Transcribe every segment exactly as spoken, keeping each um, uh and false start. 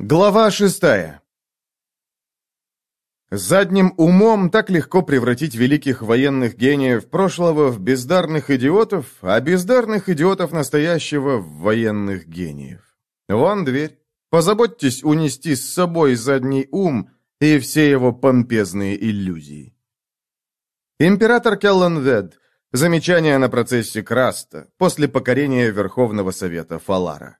Глава шестая. Задним умом так легко превратить великих военных гениев прошлого в бездарных идиотов, а бездарных идиотов настоящего в военных гениев. Вон дверь. Позаботьтесь унести с собой задний ум и все его помпезные иллюзии. Император Келлен-Вед. Замечание на процессе Краста после покорения Верховного Совета Фалара.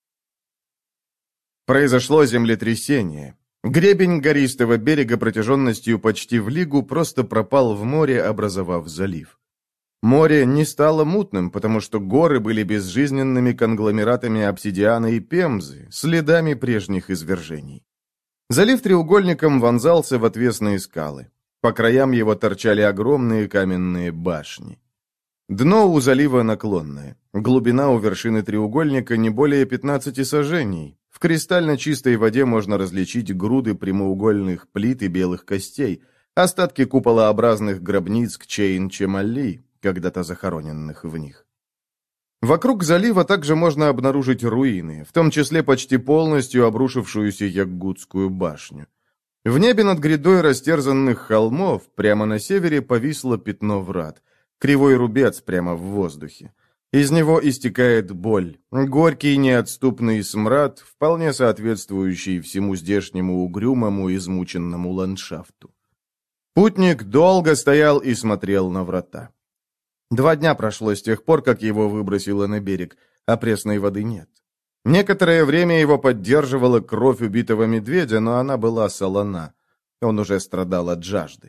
Произошло землетрясение. Гребень гористого берега протяженностью почти в лигу просто пропал в море, образовав залив. Море не стало мутным, потому что горы были безжизненными конгломератами обсидиана и пемзы, следами прежних извержений. Залив треугольником вонзался в отвесные скалы. По краям его торчали огромные каменные башни. Дно у залива наклонное. Глубина у вершины треугольника не более пятнадцати саженей. В кристально чистой воде можно различить груды прямоугольных плит и белых костей, остатки куполообразных гробниц Кчейн-Чемалли, когда-то захороненных в них. Вокруг залива также можно обнаружить руины, в том числе почти полностью обрушившуюся Яггудскую башню. В небе над грядой растерзанных холмов прямо на севере повисло пятно врат, кривой рубец прямо в воздухе. Из него истекает боль, горький неотступный смрад, вполне соответствующий всему здешнему угрюмому, измученному ландшафту. Путник долго стоял и смотрел на врата. Два дня прошло с тех пор, как его выбросило на берег, а пресной воды нет. Некоторое время его поддерживала кровь убитого медведя, но она была солона. Он уже страдал от жажды.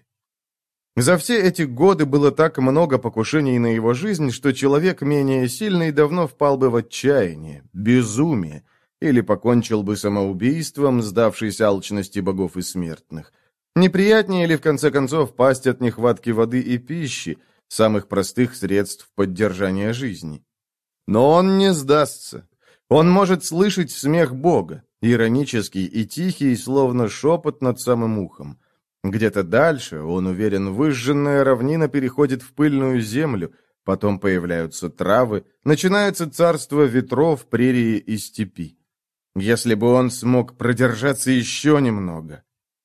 За все эти годы было так много покушений на его жизнь, что человек менее сильный давно впал бы в отчаяние, безумие, или покончил бы самоубийством, сдавшись алчности богов и смертных. Неприятнее ли, в конце концов, пасть от нехватки воды и пищи, самых простых средств поддержания жизни? Но он не сдастся. Он может слышать смех Бога, иронический и тихий, словно шепот над самым ухом. Где-то дальше, он уверен, выжженная равнина переходит в пыльную землю, потом появляются травы, начинается царство ветров, прерии и степи. Если бы он смог продержаться еще немного.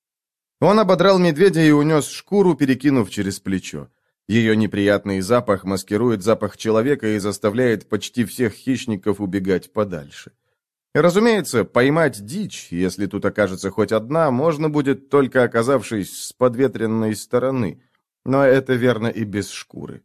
Он ободрал медведя и унес шкуру, перекинув через плечо. Ее неприятный запах маскирует запах человека и заставляет почти всех хищников убегать подальше. Разумеется, поймать дичь, если тут окажется хоть одна, можно будет, только оказавшись с подветренной стороны, но это верно и без шкуры.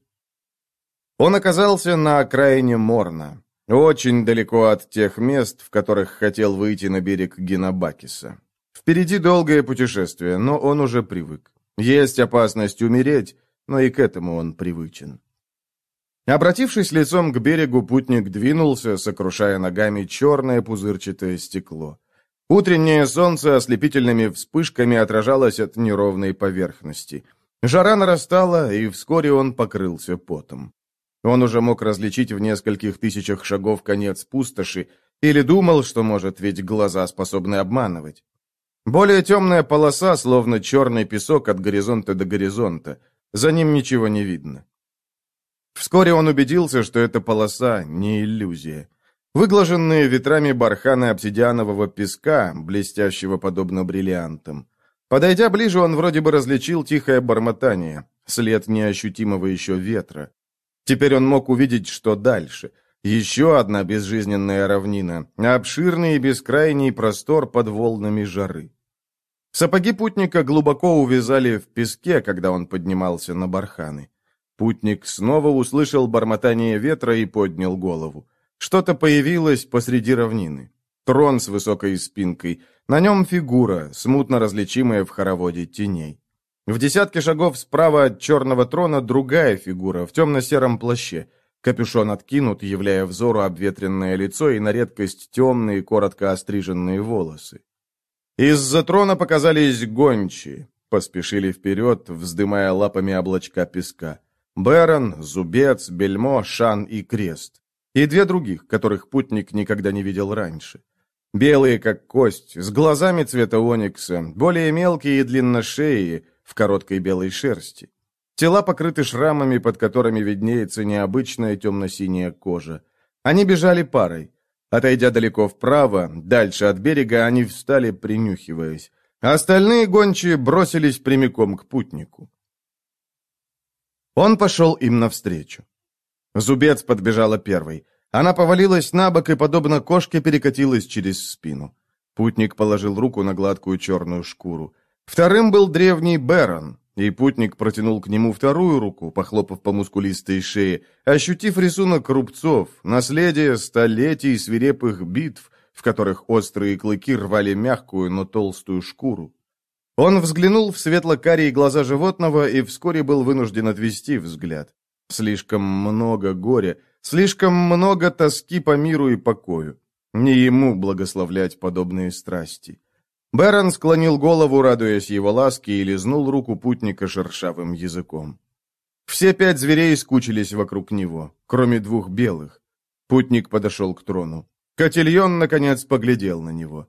Он оказался на окраине Морна, очень далеко от тех мест, в которых хотел выйти на берег Геннабакиса. Впереди долгое путешествие, но он уже привык. Есть опасность умереть, но и к этому он привычен. Обратившись лицом к берегу, путник двинулся, сокрушая ногами черное пузырчатое стекло. Утреннее солнце ослепительными вспышками отражалось от неровной поверхности. Жара нарастала, и вскоре он покрылся потом. Он уже мог различить в нескольких тысячах шагов конец пустоши, или думал, что может, ведь глаза способны обманывать. Более темная полоса, словно черный песок от горизонта до горизонта. За ним ничего не видно. Вскоре он убедился, что эта полоса не иллюзия. Выглаженные ветрами барханы обсидианового песка, блестящего подобно бриллиантам. Подойдя ближе, он вроде бы различил тихое бормотание, след неощутимого еще ветра. Теперь он мог увидеть, что дальше. Еще одна безжизненная равнина, обширный и бескрайний простор под волнами жары. Сапоги путника глубоко увязали в песке, когда он поднимался на барханы. Путник снова услышал бормотание ветра и поднял голову. Что-то появилось посреди равнины. Трон с высокой спинкой. На нем фигура, смутно различимая в хороводе теней. В десятке шагов справа от черного трона другая фигура в темно-сером плаще. Капюшон откинут, являя взору обветренное лицо и на редкость темные, коротко остриженные волосы. Из-за трона показались гончие. Поспешили вперед, вздымая лапами облачка песка. Берон, Зубец, Бельмо, Шан и Крест. И две других, которых путник никогда не видел раньше. Белые, как кость, с глазами цвета оникса, более мелкие и длинношеие, в короткой белой шерсти. Тела покрыты шрамами, под которыми виднеется необычная темно-синяя кожа. Они бежали парой. Отойдя далеко вправо, дальше от берега, они встали, принюхиваясь. Остальные гончие бросились прямиком к путнику. Он пошел им навстречу. Зубец подбежала первой. Она повалилась на бок и, подобно кошке, перекатилась через спину. Путник положил руку на гладкую черную шкуру. Вторым был древний Берон, и путник протянул к нему вторую руку, похлопав по мускулистой шее, ощутив рисунок рубцов, наследие столетий свирепых битв, в которых острые клыки рвали мягкую, но толстую шкуру. Он взглянул в светло-карие глаза животного и вскоре был вынужден отвести взгляд. Слишком много горя, слишком много тоски по миру и покою. Не ему благословлять подобные страсти. Берон склонил голову, радуясь его ласке, и лизнул руку путника шершавым языком. Все пять зверей скучились вокруг него, кроме двух белых. Путник подошел к трону. Котильон, наконец, поглядел на него.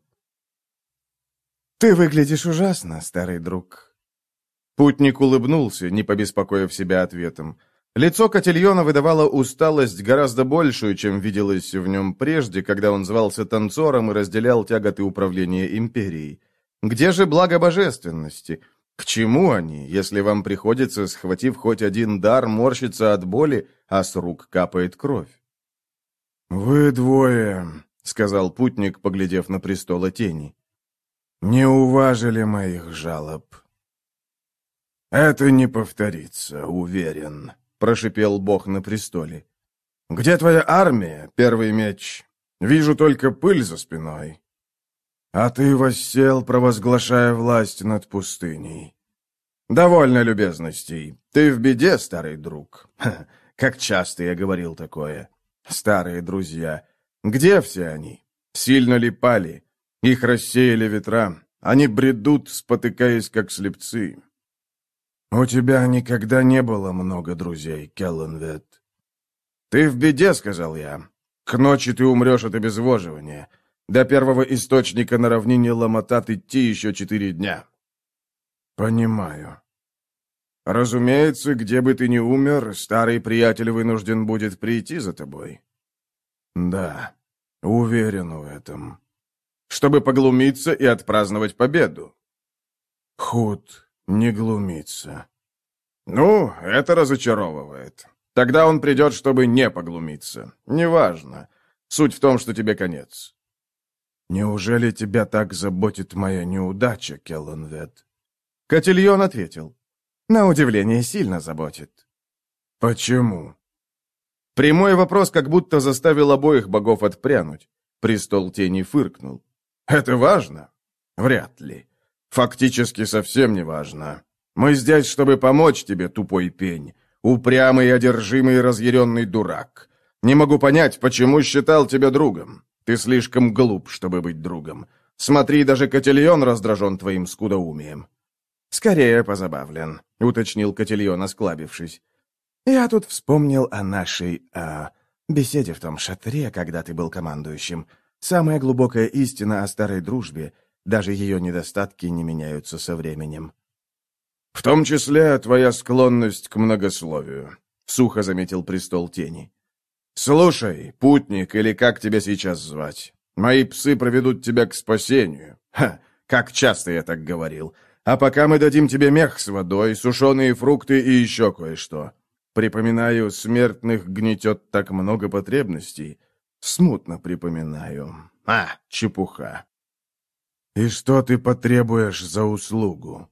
«Ты выглядишь ужасно, старый друг». Путник улыбнулся, не побеспокоив себя ответом. Лицо Котильона выдавало усталость гораздо большую, чем виделось в нем прежде, когда он звался танцором и разделял тяготы управления империей. Где же благо божественности? К чему они, если вам приходится, схватив хоть один дар, морщиться от боли, а с рук капает кровь? «Вы двое», — сказал путник, поглядев на престола тени, — «не уважили моих жалоб». «Это не повторится, уверен», — прошипел бог на престоле. «Где твоя армия, первый меч? Вижу только пыль за спиной. А ты воссел, провозглашая власть над пустыней. Довольно любезностей. Ты в беде, старый друг. Ха, как часто я говорил такое. Старые друзья. Где все они? Сильно ли пали? Их рассеяли ветра. Они бредут, спотыкаясь, как слепцы. У тебя никогда не было много друзей, Келленвет. Ты в беде, сказал я. К ночи ты умрешь от обезвоживания. До первого источника на равнине Ламатат идти еще четыре дня. Понимаю. Разумеется, где бы ты ни умер, старый приятель вынужден будет прийти за тобой. Да, уверен в этом. Чтобы поглумиться и отпраздновать победу. Худ не глумится. Ну, это разочаровывает. Тогда он придет, чтобы не поглумиться. Неважно. Суть в том, что тебе конец. Неужели тебя так заботит моя неудача, Келленвет? Котильон ответил. На удивление, сильно заботит. Почему? Прямой вопрос как будто заставил обоих богов отпрянуть. Престол тени фыркнул. Это важно? Вряд ли. Фактически совсем не важно. Мы здесь, чтобы помочь тебе, тупой пень. Упрямый, одержимый, разъяренный дурак. Не могу понять, почему считал тебя другом. Ты слишком глуп, чтобы быть другом. Смотри, даже Котильон раздражен твоим скудоумием. Скорее позабавлен, уточнил Котильон, осклабившись. Я тут вспомнил о нашей, а, беседе в том шатре, когда ты был командующим. Самая глубокая истина о старой дружбе. Даже ее недостатки не меняются со временем. «В том числе твоя склонность к многословию», — сухо заметил престол тени. «Слушай, путник, или как тебя сейчас звать, мои псы проведут тебя к спасению. Ха, как часто я так говорил. А пока мы дадим тебе мех с водой, сушеные фрукты и еще кое-что. Припоминаю, смертных гнетет так много потребностей. Смутно припоминаю. А, чепуха». «И что ты потребуешь за услугу?»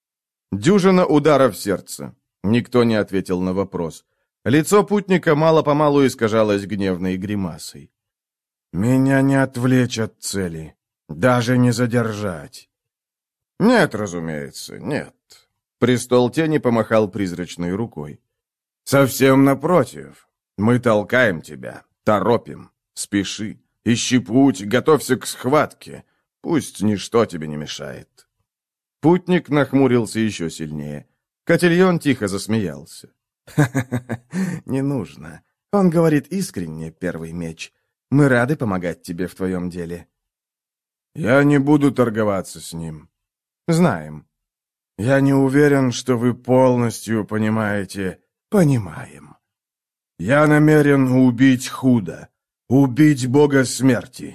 Дюжина ударов в сердце. Никто не ответил на вопрос. Лицо путника мало-помалу искажалось гневной гримасой. «Меня не отвлечь от цели. Даже не задержать». «Нет, разумеется, нет». Престол тени помахал призрачной рукой. «Совсем напротив. Мы толкаем тебя, торопим. Спеши, ищи путь, готовься к схватке. Пусть ничто тебе не мешает». Путник нахмурился еще сильнее. Котильон тихо засмеялся. «Ха-ха-ха, не нужно. Он говорит искренне, первый меч. Мы рады помогать тебе в твоем деле». «Я не буду торговаться с ним». «Знаем». «Я не уверен, что вы полностью понимаете». «Понимаем». «Я намерен убить Худа. Убить бога смерти!»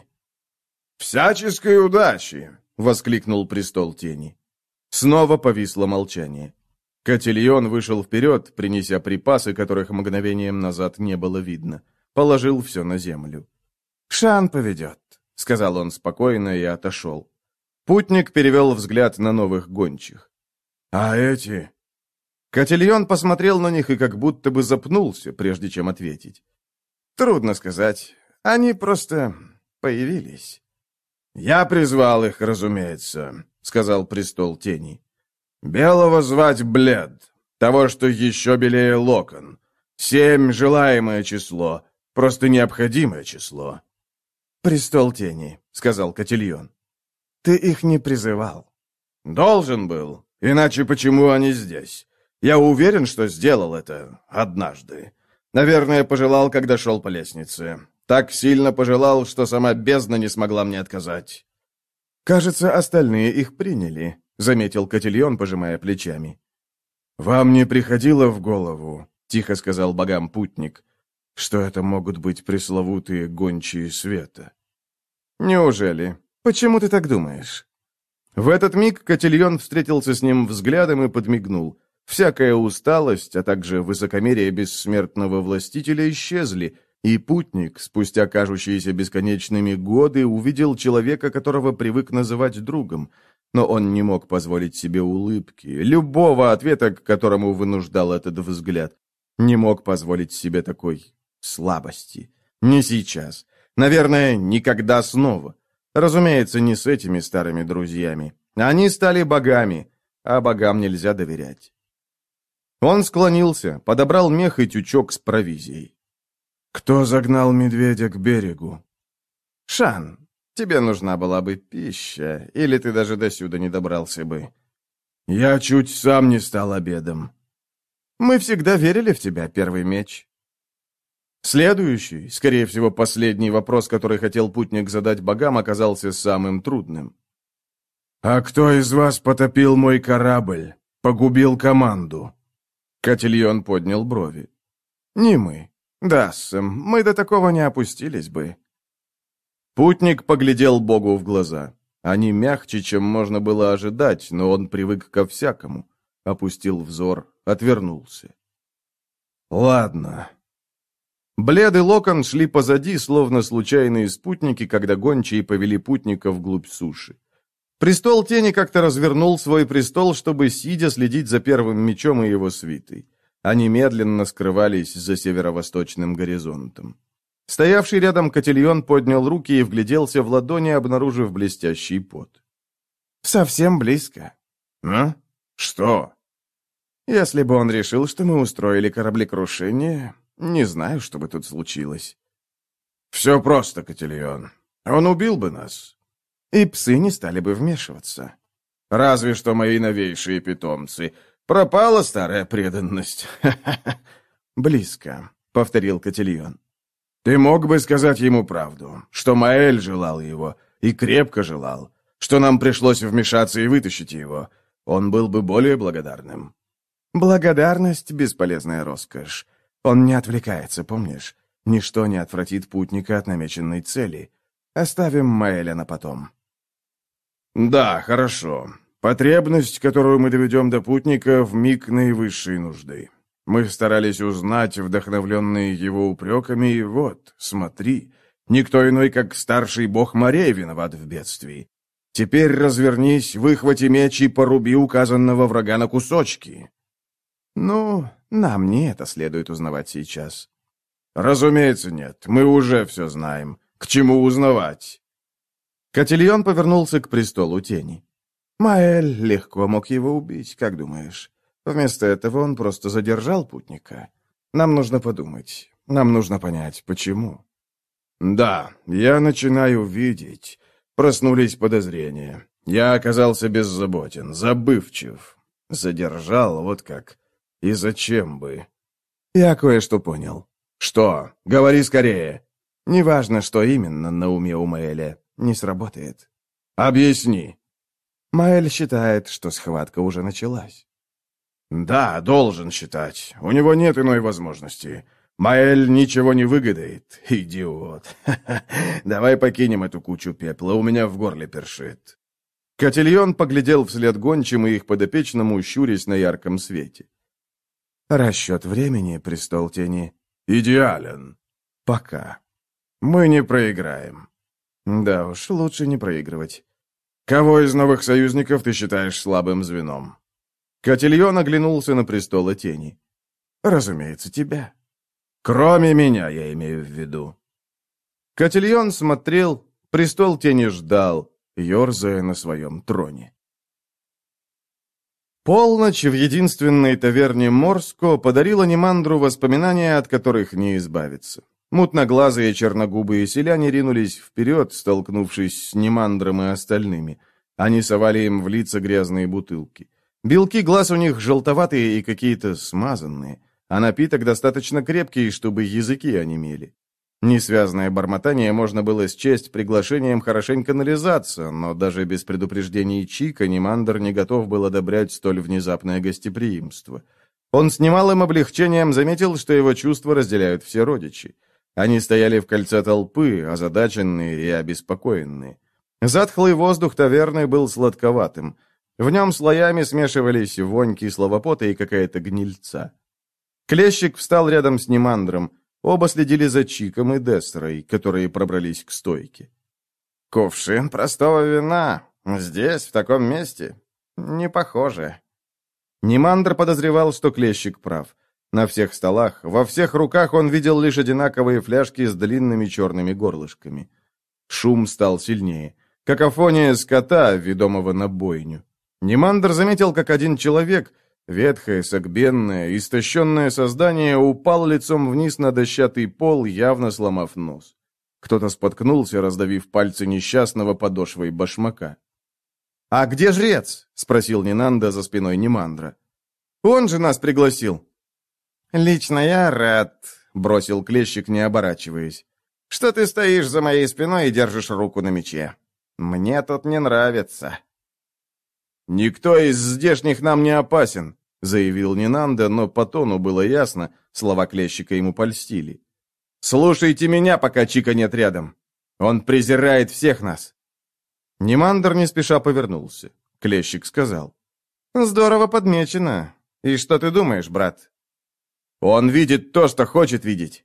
«Всяческой удачи!» — воскликнул престол тени. Снова повисло молчание. Котильон вышел вперед, принеся припасы, которых мгновением назад не было видно. Положил все на землю. «Шан поведет», — сказал он спокойно и отошел. Путник перевел взгляд на новых гончих. «А эти?» Котильон посмотрел на них и как будто бы запнулся, прежде чем ответить. «Трудно сказать. Они просто появились». «Я призвал их, разумеется», — сказал престол тени. «Белого звать Блед, того, что еще белее Локон. Семь — желаемое число, просто необходимое число». «Престол тени», — сказал Котильон. «Ты их не призывал». «Должен был, иначе почему они здесь? Я уверен, что сделал это однажды. Наверное, пожелал, когда шел по лестнице. Так сильно пожелал, что сама бездна не смогла мне отказать». «Кажется, остальные их приняли», — заметил Котильон, пожимая плечами. «Вам не приходило в голову, — тихо сказал богам путник, — что это могут быть пресловутые гончие света?» «Неужели? Почему ты так думаешь?» В этот миг Котильон встретился с ним взглядом и подмигнул. Всякая усталость, а также высокомерие бессмертного властителя исчезли, и путник, спустя кажущиеся бесконечными годы, увидел человека, которого привык называть другом. Но он не мог позволить себе улыбки, любого ответа, к которому вынуждал этот взгляд. Не мог позволить себе такой слабости. Не сейчас. Наверное, никогда снова. Разумеется, не с этими старыми друзьями. Они стали богами, а богам нельзя доверять. Он склонился, подобрал мех и тючок с провизией. «Кто загнал медведя к берегу?» «Шан, тебе нужна была бы пища, или ты даже досюда не добрался бы». «Я чуть сам не стал обедом». «Мы всегда верили в тебя, первый меч». Следующий, скорее всего, последний вопрос, который хотел путник задать богам, оказался самым трудным. «А кто из вас потопил мой корабль, погубил команду?» Котильон поднял брови. «Не мы. Да, Сэм, мы до такого не опустились бы». Путник поглядел Богу в глаза. Они мягче, чем можно было ожидать, но он привык ко всякому. Опустил взор, отвернулся. «Ладно». Блед и Локон шли позади, словно случайные спутники, когда гончие повели путника вглубь суши. Престол тени как-то развернул свой престол, чтобы, сидя, следить за первым мечом и его свитой. Они медленно скрывались за северо-восточным горизонтом. Стоявший рядом Котильон поднял руки и вгляделся в ладони, обнаружив блестящий пот. «Совсем близко». «А? Что?» «Если бы он решил, что мы устроили кораблекрушение, не знаю, что бы тут случилось». «Все просто, Котильон. Он убил бы нас». «И псы не стали бы вмешиваться». «Разве что мои новейшие питомцы. Пропала старая преданность». «Близко», — повторил Котильон. «Ты мог бы сказать ему правду, что Маэль желал его, и крепко желал, что нам пришлось вмешаться и вытащить его. Он был бы более благодарным». «Благодарность — бесполезная роскошь. Он не отвлекается, помнишь? Ничто не отвратит путника от намеченной цели. Оставим Маэля на потом». «Да, хорошо. Потребность, которую мы доведем до путника, в миг наивысшей нужды. Мы старались узнать, вдохновленные его упреками, и вот, смотри, никто иной, как старший бог морей, виноват в бедствии. Теперь развернись, выхвати меч и поруби указанного врага на кусочки». «Ну, нам не это следует узнавать сейчас». «Разумеется, нет. Мы уже все знаем. К чему узнавать?» Котильон повернулся к престолу тени. «Маэль легко мог его убить, как думаешь? Вместо этого он просто задержал путника. Нам нужно подумать. Нам нужно понять, почему». «Да, я начинаю видеть. Проснулись подозрения. Я оказался беззаботен, забывчив. Задержал, вот как. И зачем бы?» «Я кое-что понял». «Что? Говори скорее». «Неважно, что именно на уме у Маэля. Не сработает». «Объясни». Маэль считает, что схватка уже началась. «Да, должен считать. У него нет иной возможности. Маэль ничего не выгадает, идиот. Давай покинем эту кучу пепла, у меня в горле першит». Котильон поглядел вслед гончим и их подопечному, щурясь на ярком свете. «Расчет времени, престол тени, идеален. Пока. Мы не проиграем». «Да уж, лучше не проигрывать». «Кого из новых союзников ты считаешь слабым звеном?» Котильон оглянулся на престола тени. «Разумеется, тебя». «Кроме меня, я имею в виду». Котильон смотрел, престол тени ждал, ерзая на своем троне. Полночь в единственной таверне Морско подарила Немандру воспоминания, от которых не избавиться. Мутноглазые черногубые селяне ринулись вперед, столкнувшись с Немандром и остальными. Они совали им в лица грязные бутылки. Белки глаз у них желтоватые и какие-то смазанные, а напиток достаточно крепкий, чтобы языки онемели. Несвязное бормотание можно было счесть приглашением хорошенько нализаться, но даже без предупреждений Чика Немандр не готов был одобрять столь внезапное гостеприимство. Он с немалым облегчением заметил, что его чувства разделяют все родичи. Они стояли в кольце толпы, озадаченные и обеспокоенные. Затхлый воздух таверны был сладковатым. В нем слоями смешивались вонь кислого пота и какая-то гнильца. Клещик встал рядом с Немандром. Оба следили за Чиком и Дестерой, которые пробрались к стойке. «Кувшин простого вина. Здесь, в таком месте? Не похоже». Немандр подозревал, что Клещик прав. На всех столах, во всех руках он видел лишь одинаковые фляжки с длинными черными горлышками. Шум стал сильнее. Какофония скота, ведомого на бойню. Немандр заметил, как один человек, ветхое, согбенное, истощенное создание, упал лицом вниз на дощатый пол, явно сломав нос. Кто-то споткнулся, раздавив пальцы несчастного подошвой башмака. «А где жрец?» — спросил Нинанда за спиной Немандра. «Он же нас пригласил». «Лично я рад», — бросил Клещик, не оборачиваясь, «что ты стоишь за моей спиной и держишь руку на мече. Мне тут не нравится». «Никто из здешних нам не опасен», — заявил Нинанда, но по тону было ясно, слова Клещика ему польстили. «Слушайте меня, пока Чика нет рядом. Он презирает всех нас». Немандр не спеша повернулся. Клещик сказал. «Здорово подмечено. И что ты думаешь, брат?» «Он видит то, что хочет видеть».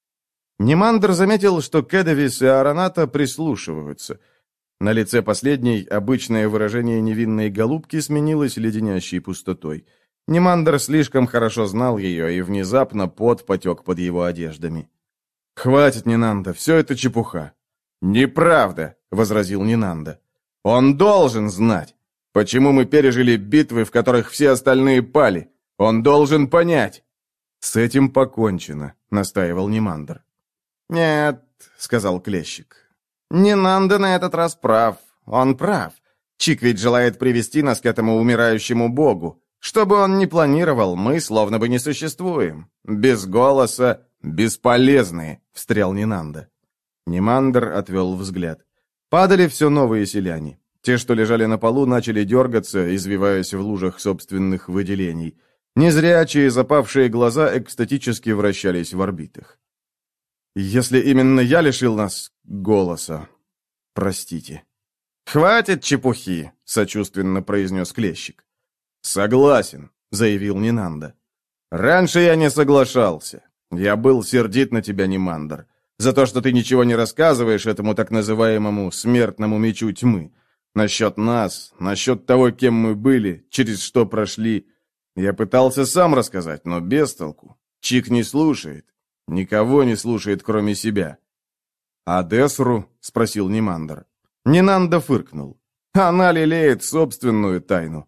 Немандр заметил, что Кедавис и Ароната прислушиваются. На лице последней обычное выражение невинной голубки сменилось леденящей пустотой. Немандр слишком хорошо знал ее, и внезапно пот потек под его одеждами. «Хватит, Нинанда, все это чепуха». «Неправда», — возразил Нинанда. «Он должен знать, почему мы пережили битвы, в которых все остальные пали. Он должен понять». «С этим покончено», — настаивал Немандр. «Нет», — сказал Клещик. «Нинанда на этот раз прав. Он прав. Чик ведь желает привести нас к этому умирающему богу. Что бы он ни планировал, мы словно бы не существуем. Без голоса бесполезные», — встрял Нинанда. Немандр отвел взгляд. Падали все новые селяне. Те, что лежали на полу, начали дергаться, извиваясь в лужах собственных выделений. Незрячие, запавшие глаза экстатически вращались в орбитах. «Если именно я лишил нас голоса, простите». «Хватит чепухи», — сочувственно произнес Клещик. «Согласен», — заявил Нинанда. «Раньше я не соглашался. Я был сердит на тебя, Немандр, за то, что ты ничего не рассказываешь этому так называемому смертному мечу тьмы. Насчет нас, насчет того, кем мы были, через что прошли. Я пытался сам рассказать, но без толку. Чик не слушает. Никого не слушает, кроме себя». «А Десру?» — спросил Немандр. Нинанда фыркнул. «Она лелеет собственную тайну».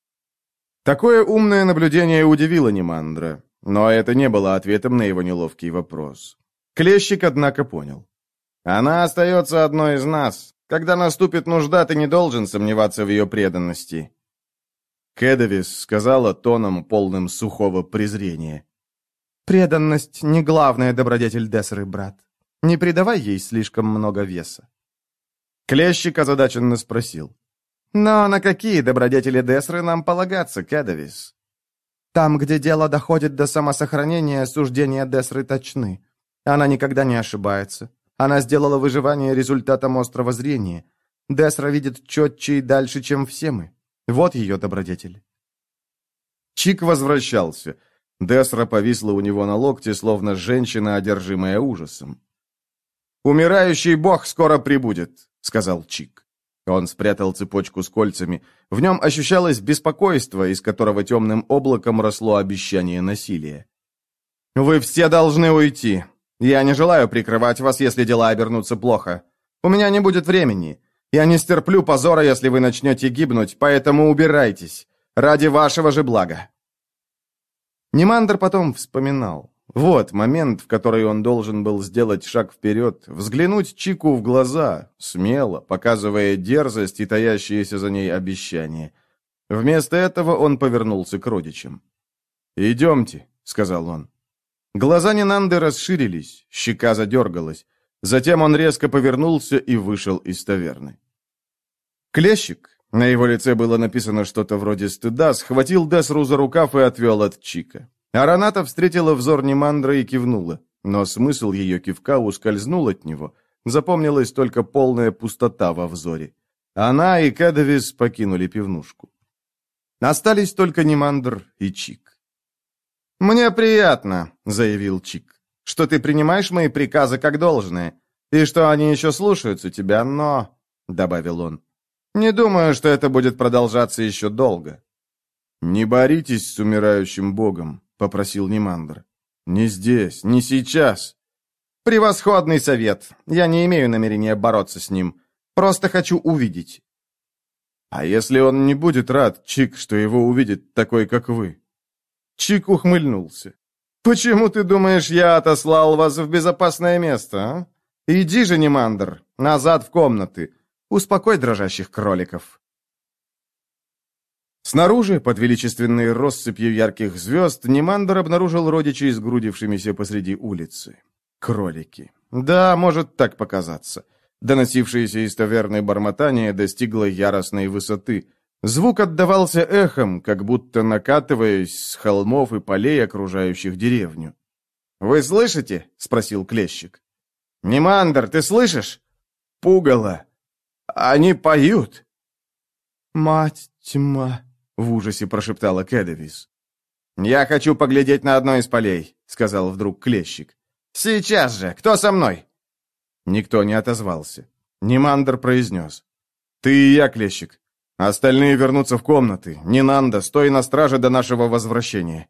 Такое умное наблюдение удивило Немандра, но это не было ответом на его неловкий вопрос. Клещик, однако, понял. «Она остается одной из нас. Когда наступит нужда, ты не должен сомневаться в ее преданности». Кедавис сказала тоном, полным сухого презрения. «Преданность — не главная добродетель Десры, брат. Не придавай ей слишком много веса». Клещик озадаченно спросил. «Но на какие добродетели Десры нам полагаться, Кедавис?» Там, где дело доходит до самосохранения, суждения Десры точны. Она никогда не ошибается. Она сделала выживание результатом острого зрения. Десра видит четче и дальше, чем все мы. Вот ее добродетель». Чик возвращался. Десра повисла у него на локте, словно женщина, одержимая ужасом. «Умирающий бог скоро прибудет», — сказал Чик. Он спрятал цепочку с кольцами. В нем ощущалось беспокойство, из которого темным облаком росло обещание насилия. «Вы все должны уйти. Я не желаю прикрывать вас, если дела обернутся плохо. У меня не будет времени. Я не стерплю позора, если вы начнете гибнуть, поэтому убирайтесь. Ради вашего же блага». Нимандр потом вспоминал. Вот момент, в который он должен был сделать шаг вперед, взглянуть Чику в глаза, смело, показывая дерзость и таящиеся за ней обещания. Вместо этого он повернулся к родичам. «Идемте», — сказал он. Глаза Нинанды расширились, щека задергалась. Затем он резко повернулся и вышел из таверны. Клещик, на его лице было написано что-то вроде стыда, схватил Десру за рукав и отвел от Чика. Араната встретила взор Нимандра и кивнула, но смысл ее кивка ускользнул от него. Запомнилась только полная пустота во взоре. Она и Кэдовис покинули пивнушку. Остались только Нимандр и Чик. «Мне приятно», — заявил Чик, — «что ты принимаешь мои приказы как должное, и что они еще слушаются тебя, но...» — добавил он. «Не думаю, что это будет продолжаться еще долго». «Не боритесь с умирающим богом», — попросил Нимандр. «Не здесь, не сейчас». «Превосходный совет. Я не имею намерения бороться с ним. Просто хочу увидеть». «А если он не будет рад, Чик, что его увидит такой, как вы?» Чик ухмыльнулся. «Почему ты думаешь, я отослал вас в безопасное место, а? Иди же, Нимандр, назад в комнаты. Успокой дрожащих кроликов». Снаружи, под величественной россыпью ярких звезд, Нимандр обнаружил родичей, сгрудившимися посреди улицы. Кролики. Да, может так показаться. Доносившееся из таверны бормотание достигло яростной высоты. Звук отдавался эхом, как будто накатываясь с холмов и полей, окружающих деревню. «Вы слышите?» — спросил Клещик. «Нимандр, ты слышишь? Пугало. Они поют». «Мать тьма!» — в ужасе прошептала Кэдовис. «Я хочу поглядеть на одно из полей», — сказал вдруг Клещик. «Сейчас же! Кто со мной?» Никто не отозвался. Нимандр произнес. «Ты и я, Клещик. Остальные вернутся в комнаты. Нинанда, стой на страже до нашего возвращения».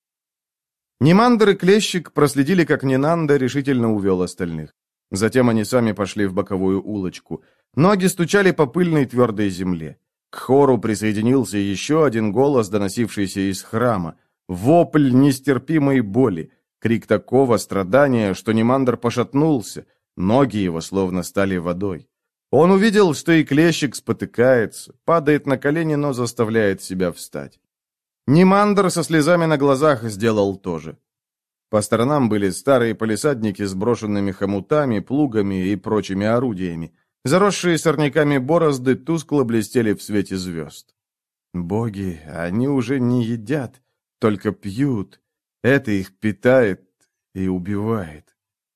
Нимандр и Клещик проследили, как Нинанда решительно увел остальных. Затем они сами пошли в боковую улочку. Ноги стучали по пыльной твердой земле. К хору присоединился еще один голос, доносившийся из храма. Вопль нестерпимой боли. Крик такого страдания, что Нимандр пошатнулся. Ноги его словно стали водой. Он увидел, что и Клещик спотыкается, падает на колени, но заставляет себя встать. Нимандр со слезами на глазах сделал то же. По сторонам были старые палисадники с брошенными хомутами, плугами и прочими орудиями. Заросшие сорняками борозды тускло блестели в свете звезд. Боги, они уже не едят, только пьют. Это их питает и убивает.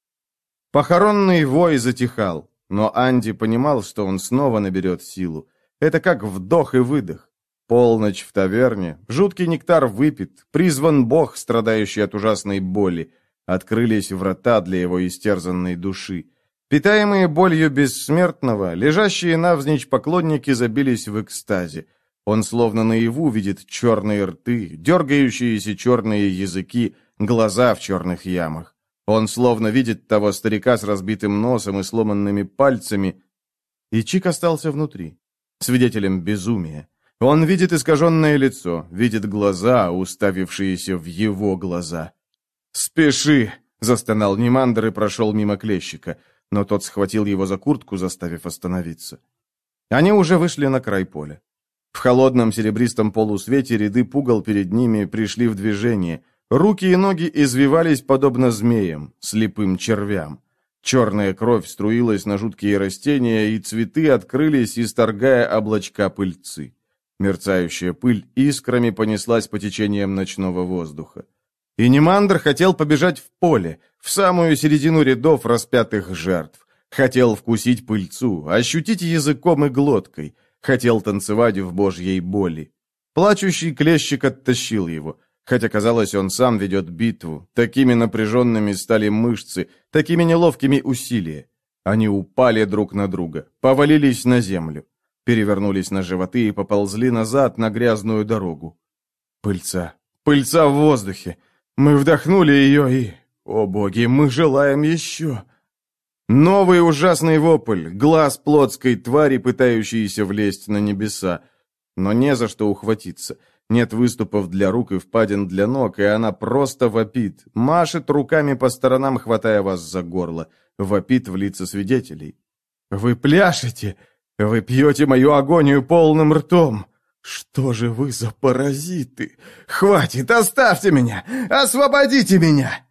Похоронный вой затихал, но Анди понимал, что он снова наберет силу. Это как вдох и выдох. Полночь в таверне, жуткий нектар выпит, призван бог, страдающий от ужасной боли. Открылись врата для его истерзанной души. Питаемые болью бессмертного, лежащие навзничь поклонники забились в экстазе. Он словно наяву видит черные рты, дергающиеся черные языки, глаза в черных ямах. Он словно видит того старика с разбитым носом и сломанными пальцами. И Чик остался внутри, свидетелем безумия. Он видит искаженное лицо, видит глаза, уставившиеся в его глаза. «Спеши!» — застонал Нимандр и прошел мимо Клещика, но тот схватил его за куртку, заставив остановиться. Они уже вышли на край поля. В холодном серебристом полусвете ряды пугал перед ними пришли в движение. Руки и ноги извивались подобно змеям, слепым червям. Черная кровь струилась на жуткие растения, и цветы открылись, исторгая облачка пыльцы. Мерцающая пыль искрами понеслась по течениям ночного воздуха. И Немандр хотел побежать в поле, в самую середину рядов распятых жертв. Хотел вкусить пыльцу, ощутить языком и глоткой. Хотел танцевать в божьей боли. Плачущий клещик оттащил его. Хотя, казалось, он сам ведет битву. Такими напряженными стали мышцы, такими неловкими усилия. Они упали друг на друга, повалились на землю, перевернулись на животы и поползли назад на грязную дорогу. Пыльца, пыльца в воздухе. Мы вдохнули ее и... О боги, мы желаем еще. Новый ужасный вопль, глаз плотской твари, пытающейся влезть на небеса. Но не за что ухватиться. Нет выступов для рук и впадин для ног, и она просто вопит, машет руками по сторонам, хватая вас за горло, вопит в лица свидетелей. «Вы пляшете! Вы пьете мою агонию полным ртом! Что же вы за паразиты? Хватит, оставьте меня! Освободите меня!»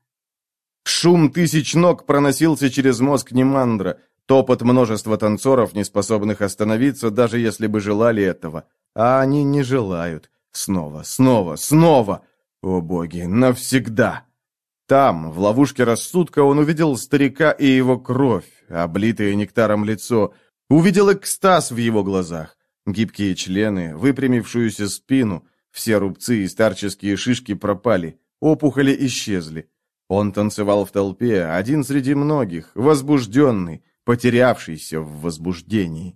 Шум тысяч ног проносился через мозг Немандра, топот множества танцоров, не способных остановиться, даже если бы желали этого. А они не желают. Снова, снова, снова! О боги, навсегда! Там, в ловушке рассудка, он увидел старика и его кровь, облитое нектаром лицо, увидел экстаз в его глазах, гибкие члены, выпрямившуюся спину, все рубцы и старческие шишки пропали, опухоли исчезли. Он танцевал в толпе, один среди многих, возбужденный, потерявшийся в возбуждении.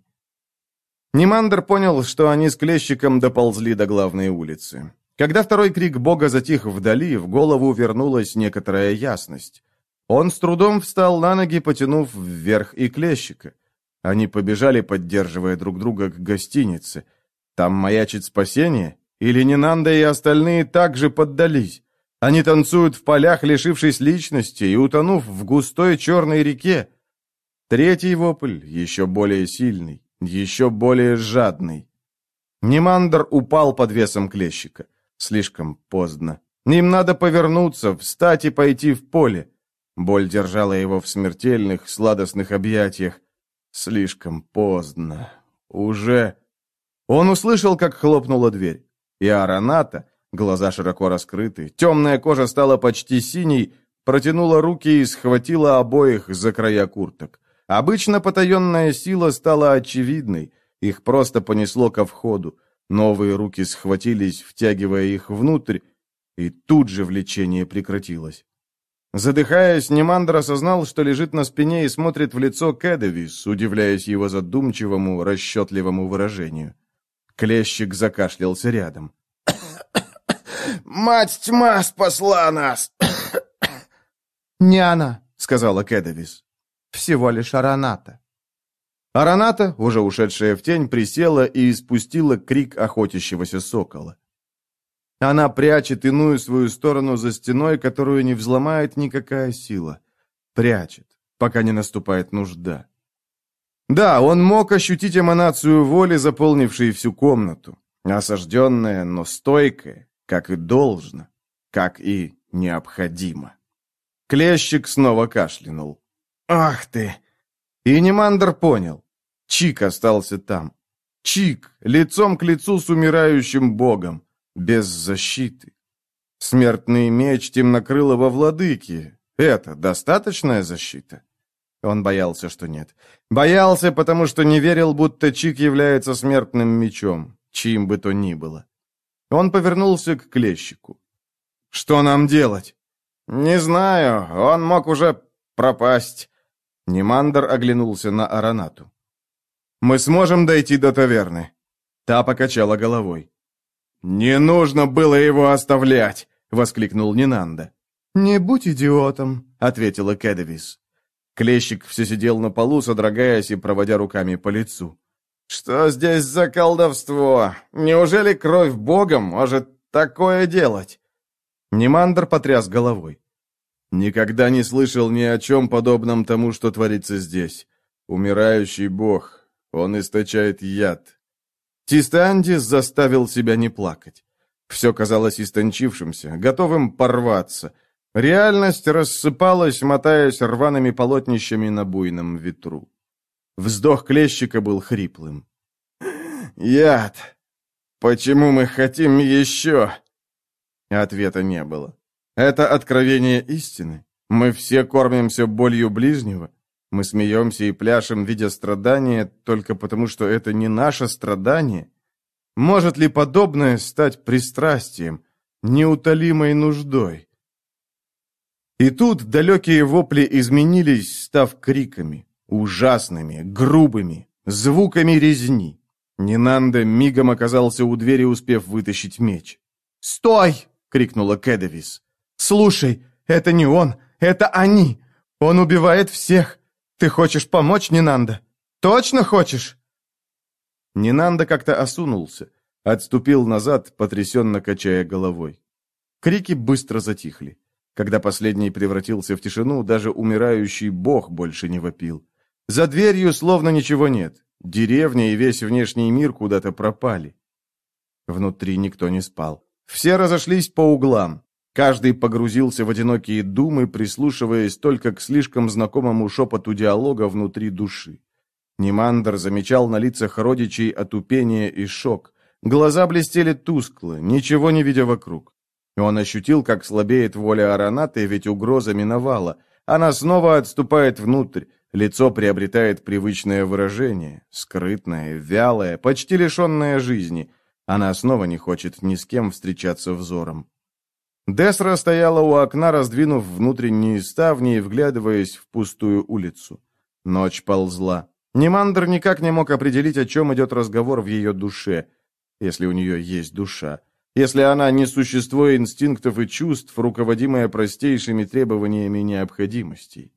Немандр понял, что они с клещиком доползли до главной улицы. Когда второй крик бога затих вдали, в голову вернулась некоторая ясность. Он с трудом встал на ноги, потянув вверх и клещика. Они побежали, поддерживая друг друга, к гостинице. Там маячит спасение? Или Нинанда и остальные также поддались? Они танцуют в полях, лишившись личности и утонув в густой черной реке. Третий вопль, еще более сильный, еще более жадный. Немандр упал под весом клещика. Слишком поздно. Им надо повернуться, встать и пойти в поле. Боль держала его в смертельных, сладостных объятиях. Слишком поздно. Уже... Он услышал, как хлопнула дверь. И Араната, глаза широко раскрыты, темная кожа стала почти синей, протянула руки и схватила обоих за края курток. Обычно потаенная сила стала очевидной. Их просто понесло ко входу. Новые руки схватились, втягивая их внутрь, и тут же влечение прекратилось. Задыхаясь, Немандр осознал, что лежит на спине и смотрит в лицо Кэдевис, удивляясь его задумчивому, расчетливому выражению. Клещик закашлялся рядом. «Мать тьма спасла нас!» «Не она», — сказала Кэдевис. «Всего лишь Араната». Араната, уже ушедшая в тень, присела и испустила крик охотящегося сокола. Она прячет иную свою сторону за стеной, которую не взломает никакая сила. Прячет, пока не наступает нужда. Да, он мог ощутить эманацию воли, заполнившей всю комнату. Осажденная, но стойкая, как и должно, как и необходимо. Клещик снова кашлянул. «Ах ты!» И Немандр понял. Чик остался там. Чик, лицом к лицу с умирающим богом, без защиты. Смертный меч темнокрылого владыки. Это достаточная защита? Он боялся, что нет. Боялся, потому что не верил, будто Чик является смертным мечом, чьим бы то ни было. Он повернулся к клещику. «Что нам делать?» «Не знаю, он мог уже пропасть». Немандр оглянулся на Аранату. «Мы сможем дойти до таверны?» Та покачала головой. «Не нужно было его оставлять!» — воскликнул Нинанда. «Не будь идиотом», — ответила Кэдевис. Клещик все сидел на полу, содрогаясь и проводя руками по лицу. «Что здесь за колдовство? Неужели кровь бога может такое делать?» Немандр потряс головой. «Никогда не слышал ни о чем подобном тому, что творится здесь. Умирающий бог, он источает яд». Тистандис заставил себя не плакать. Все казалось истончившимся, готовым порваться. Реальность рассыпалась, мотаясь рваными полотнищами на буйном ветру. Вздох клещика был хриплым. «Яд! «Почему мы хотим еще?» Ответа не было. Это откровение истины. Мы все кормимся болью ближнего. Мы смеемся и пляшем, видя страдания, только потому, что это не наше страдание. Может ли подобное стать пристрастием, неутолимой нуждой? И тут далекие вопли изменились, став криками, ужасными, грубыми, звуками резни. Нинанда мигом оказался у двери, успев вытащить меч. «Стой!» — крикнула Кэдавис. «Слушай, это не он, это они! Он убивает всех! Ты хочешь помочь, Нинанда? Точно хочешь?» Нинанда как-то осунулся, отступил назад, потрясенно качая головой. Крики быстро затихли. Когда последний превратился в тишину, даже умирающий бог больше не вопил. За дверью словно ничего нет. Деревня и весь внешний мир куда-то пропали. Внутри никто не спал. Все разошлись по углам. Каждый погрузился в одинокие думы, прислушиваясь только к слишком знакомому шепоту диалога внутри души. Нимандр замечал на лицах родичей отупение и шок. Глаза блестели тускло, ничего не видя вокруг. Он ощутил, как слабеет воля Аранаты, ведь угроза миновала. Она снова отступает внутрь, лицо приобретает привычное выражение, скрытное, вялое, почти лишенное жизни. Она снова не хочет ни с кем встречаться взором. Десра стояла у окна, раздвинув внутренние ставни и вглядываясь в пустую улицу. Ночь ползла. Нимандр никак не мог определить, о чем идет разговор в ее душе, если у нее есть душа, если она не существо инстинктов и чувств, руководимое простейшими требованиями необходимостей.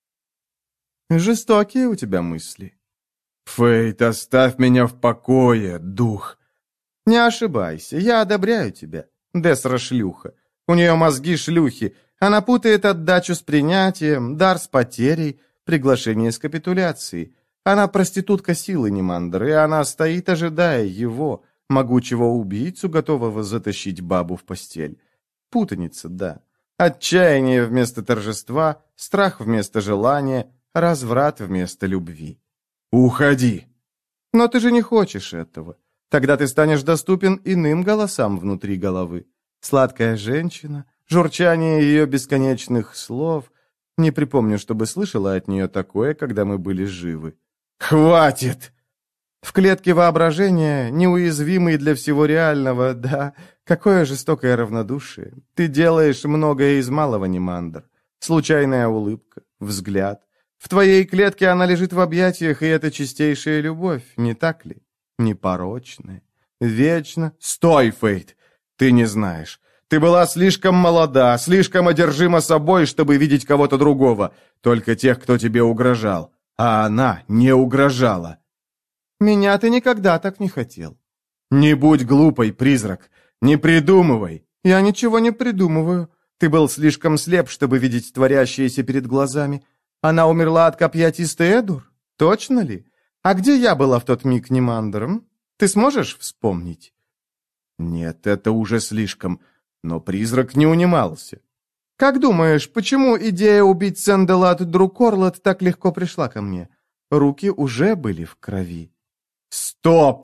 «Жестокие у тебя мысли». «Фейт, оставь меня в покое, дух!» «Не ошибайся, я одобряю тебя. Десра шлюха. У нее мозги шлюхи. Она путает отдачу с принятием, дар с потерей, приглашение с капитуляцией. Она проститутка силы, Нимандр, и она стоит, ожидая его, могучего убийцу, готового затащить бабу в постель. Путаница, да. Отчаяние вместо торжества, страх вместо желания, разврат вместо любви. Уходи! Но ты же не хочешь этого. Тогда ты станешь доступен иным голосам внутри головы. Сладкая женщина, журчание ее бесконечных слов. Не припомню, чтобы слышала от нее такое, когда мы были живы. «Хватит!» В клетке воображения, неуязвимый для всего реального, да, какое жестокое равнодушие. Ты делаешь многое из малого, Нимандр. Случайная улыбка, взгляд. В твоей клетке она лежит в объятиях, и это чистейшая любовь, не так ли? Непорочная, вечно... Стой, Фейт! Ты не знаешь. Ты была слишком молода, слишком одержима собой, чтобы видеть кого-то другого, только тех, кто тебе угрожал. А она не угрожала. Меня ты никогда так не хотел. Не будь глупой, призрак. Не придумывай. Я ничего не придумываю. Ты был слишком слеп, чтобы видеть творящееся перед глазами. Она умерла от копья Тистеэдур? Точно ли? А где я была в тот миг, Нимандр? Ты сможешь вспомнить? Нет, это уже слишком. Но призрак не унимался. Как думаешь, почему идея убить Сенделат Друкорлот так легко пришла ко мне? Руки уже были в крови. «Стоп!»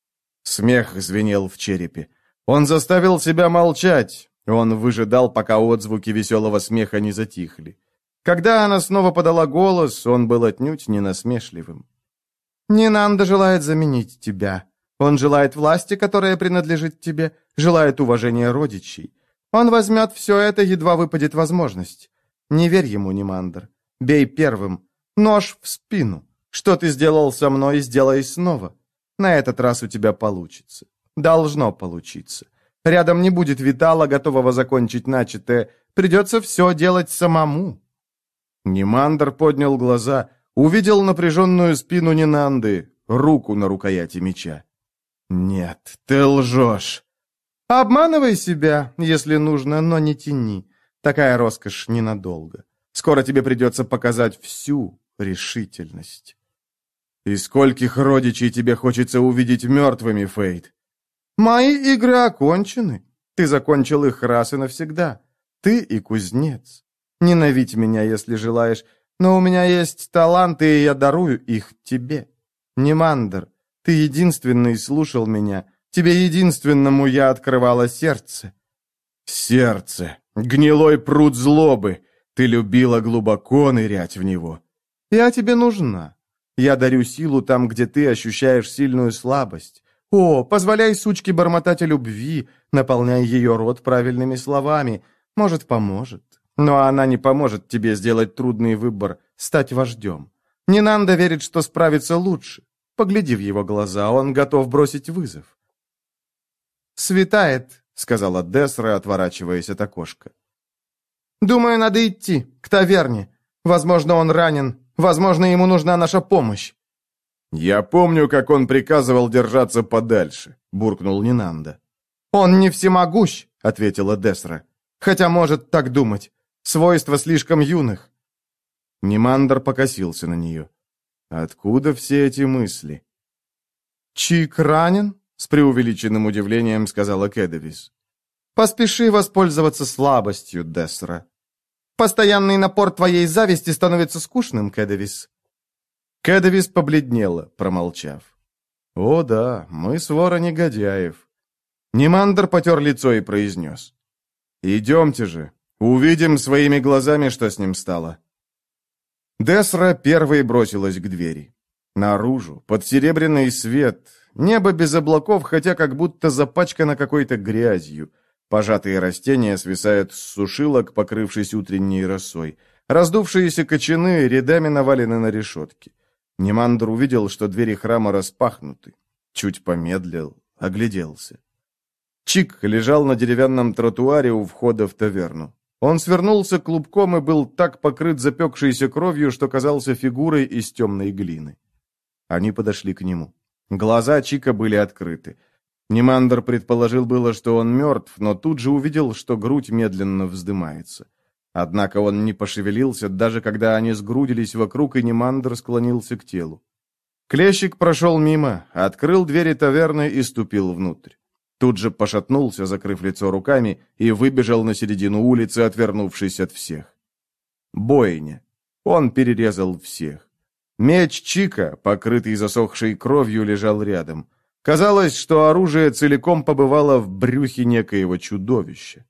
Смех звенел в черепе. Он заставил себя молчать. Он выжидал, пока отзвуки веселого смеха не затихли. Когда она снова подала голос, он был отнюдь не насмешливым. «Нинанда желает заменить тебя. Он желает власти, которая принадлежит тебе, желает уважения родичей. Он возьмет все это, едва выпадет возможность. Не верь ему, Нимандр. Бей первым. Нож в спину. Что ты сделал со мной, сделай снова. На этот раз у тебя получится. Должно получиться. Рядом не будет Витала, готового закончить начатое. Придется все делать самому». Нимандр поднял глаза, увидел напряженную спину Нинанды, руку на рукояти меча. «Нет, ты лжешь». «Обманывай себя, если нужно, но не тяни. Такая роскошь ненадолго. Скоро тебе придется показать всю решительность». «И скольких родичей тебе хочется увидеть мертвыми, Фейт?» «Мои игры окончены. Ты закончил их раз и навсегда. Ты и кузнец. Ненавидь меня, если желаешь, но у меня есть таланты, и я дарую их тебе. Нимандр, ты единственный слушал меня, Тебе единственному я открывала сердце». «Сердце! Гнилой пруд злобы! Ты любила глубоко нырять в него». «Я тебе нужна. Я дарю силу там, где ты ощущаешь сильную слабость. О, позволяй сучке бормотать о любви, наполняй ее рот правильными словами. Может, поможет. Но она не поможет тебе сделать трудный выбор, стать вождем. Нинанда верит, что справится лучше. Погляди в его глаза, он готов бросить вызов». «Светает», — сказала Десра, отворачиваясь от окошка. «Думаю, надо идти, к таверне. Возможно, он ранен. Возможно, ему нужна наша помощь». «Я помню, как он приказывал держаться подальше», — буркнул Нинанда. «Он не всемогущ», — ответила Десра. «Хотя может так думать. Свойства слишком юных». Нимандр покосился на нее. «Откуда все эти мысли?» «Чик ранен?» — с преувеличенным удивлением сказала Кэдевис. «Поспеши воспользоваться слабостью, Десра. Постоянный напор твоей зависти становится скучным, Кэдевис». Кэдевис побледнела, промолчав. «О да, мы свора негодяев». Нимандр потер лицо и произнес. «Идемте же, увидим своими глазами, что с ним стало». Десра первой бросилась к двери. Наружу, под серебряный свет, небо без облаков, хотя как будто запачкано какой-то грязью. Пожатые растения свисают с сушилок, покрывшись утренней росой. Раздувшиеся кочаны рядами навалены на решетки. Нимандр увидел, что двери храма распахнуты. Чуть помедлил, огляделся. Чик лежал на деревянном тротуаре у входа в таверну. Он свернулся клубком и был так покрыт запекшейся кровью, что казался фигурой из темной глины. Они подошли к нему. Глаза Чика были открыты. Нимандр предположил было, что он мертв, но тут же увидел, что грудь медленно вздымается. Однако он не пошевелился, даже когда они сгрудились вокруг, и Нимандр склонился к телу. Клещик прошел мимо, открыл двери таверны и ступил внутрь. Тут же пошатнулся, закрыв лицо руками, и выбежал на середину улицы, отвернувшись от всех. Бойня. Он перерезал всех. Меч Чика, покрытый засохшей кровью, лежал рядом. Казалось, что оружие целиком побывало в брюхе некоего чудовища.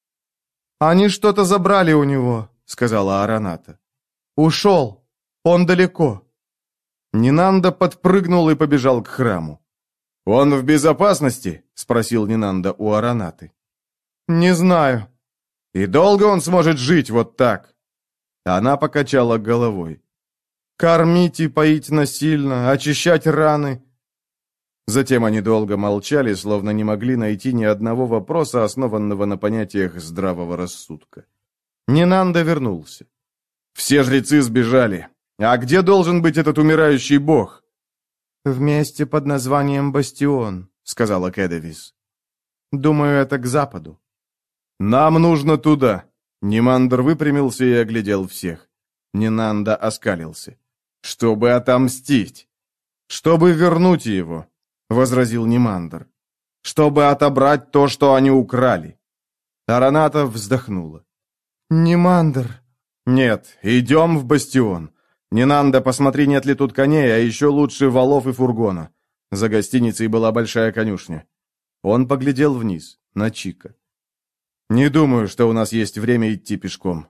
«Они что-то забрали у него», — сказала Араната. «Ушел. Он далеко». Нинанда подпрыгнул и побежал к храму. «Он в безопасности?» — спросил Нинанда у Аранаты. «Не знаю». «И долго он сможет жить вот так?» Она покачала головой. «Кормить и поить насильно, очищать раны». Затем они долго молчали, словно не могли найти ни одного вопроса, основанного на понятиях здравого рассудка. Нинанда вернулся. «Все жрецы сбежали. А где должен быть этот умирающий бог?» «В месте под названием Бастион», — сказала Кэдевис. «Думаю, это к западу». «Нам нужно туда». Нимандр выпрямился и оглядел всех. Нинанда оскалился. «Чтобы отомстить. Чтобы вернуть его», — возразил Нимандр. «Чтобы отобрать то, что они украли». Араната вздохнула. «Нимандр». «Нет, идем в бастион. Нинанда, посмотри, нет ли тут коней, а еще лучше валов и фургона». За гостиницей была большая конюшня. Он поглядел вниз, на Чика. «Не думаю, что у нас есть время идти пешком».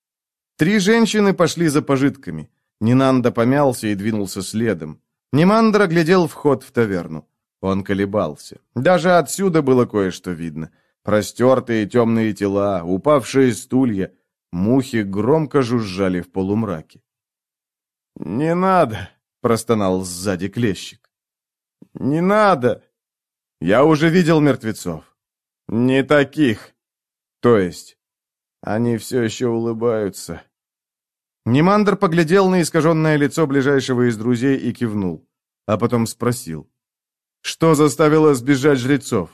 Три женщины пошли за пожитками. Нинанда помялся и двинулся следом. Нимандр оглядел вход в таверну. Он колебался. Даже отсюда было кое-что видно. Простертые темные тела, упавшие стулья. Мухи громко жужжали в полумраке. «Не надо!» — простонал сзади клещик. «Не надо!» «Я уже видел мертвецов». «Не таких!» «То есть?» «Они все еще улыбаются». Нимандр поглядел на искаженное лицо ближайшего из друзей и кивнул, а потом спросил. «Что заставило сбежать жрецов?»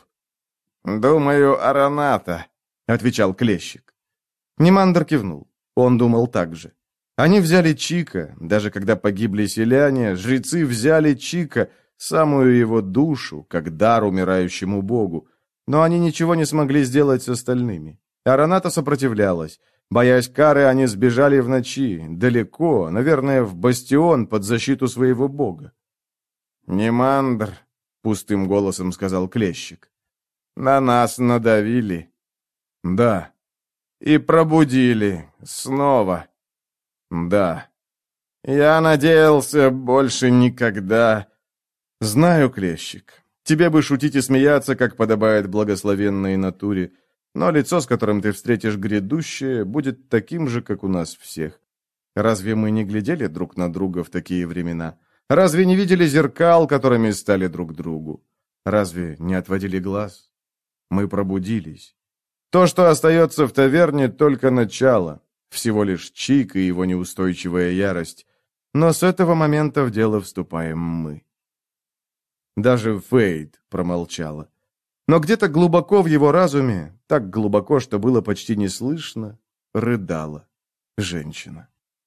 «Думаю, Араната», — отвечал клещик. Нимандр кивнул. Он думал так же. Они взяли Чика, даже когда погибли селяне, жрецы взяли Чика, самую его душу, как дар умирающему богу, но они ничего не смогли сделать с остальными. Араната сопротивлялась. Боясь кары, они сбежали в ночи, далеко, наверное, в бастион под защиту своего бога. «Нимандр», пустым голосом сказал клещик. «На нас надавили». «Да». «И пробудили. Снова». «Да». «Я надеялся больше никогда». «Знаю, клещик. Тебе бы шутить и смеяться, как подобает благословенной натуре, но лицо, с которым ты встретишь грядущее, будет таким же, как у нас всех. Разве мы не глядели друг на друга в такие времена? Разве не видели зеркал, которыми стали друг другу? Разве не отводили глаз? Мы пробудились. То, что остается в таверне, только начало, всего лишь Чик и его неустойчивая ярость. Но с этого момента в дело вступаем мы». Даже Фейд промолчала. Но где-то глубоко в его разуме, так глубоко, что было почти не слышно, рыдала женщина.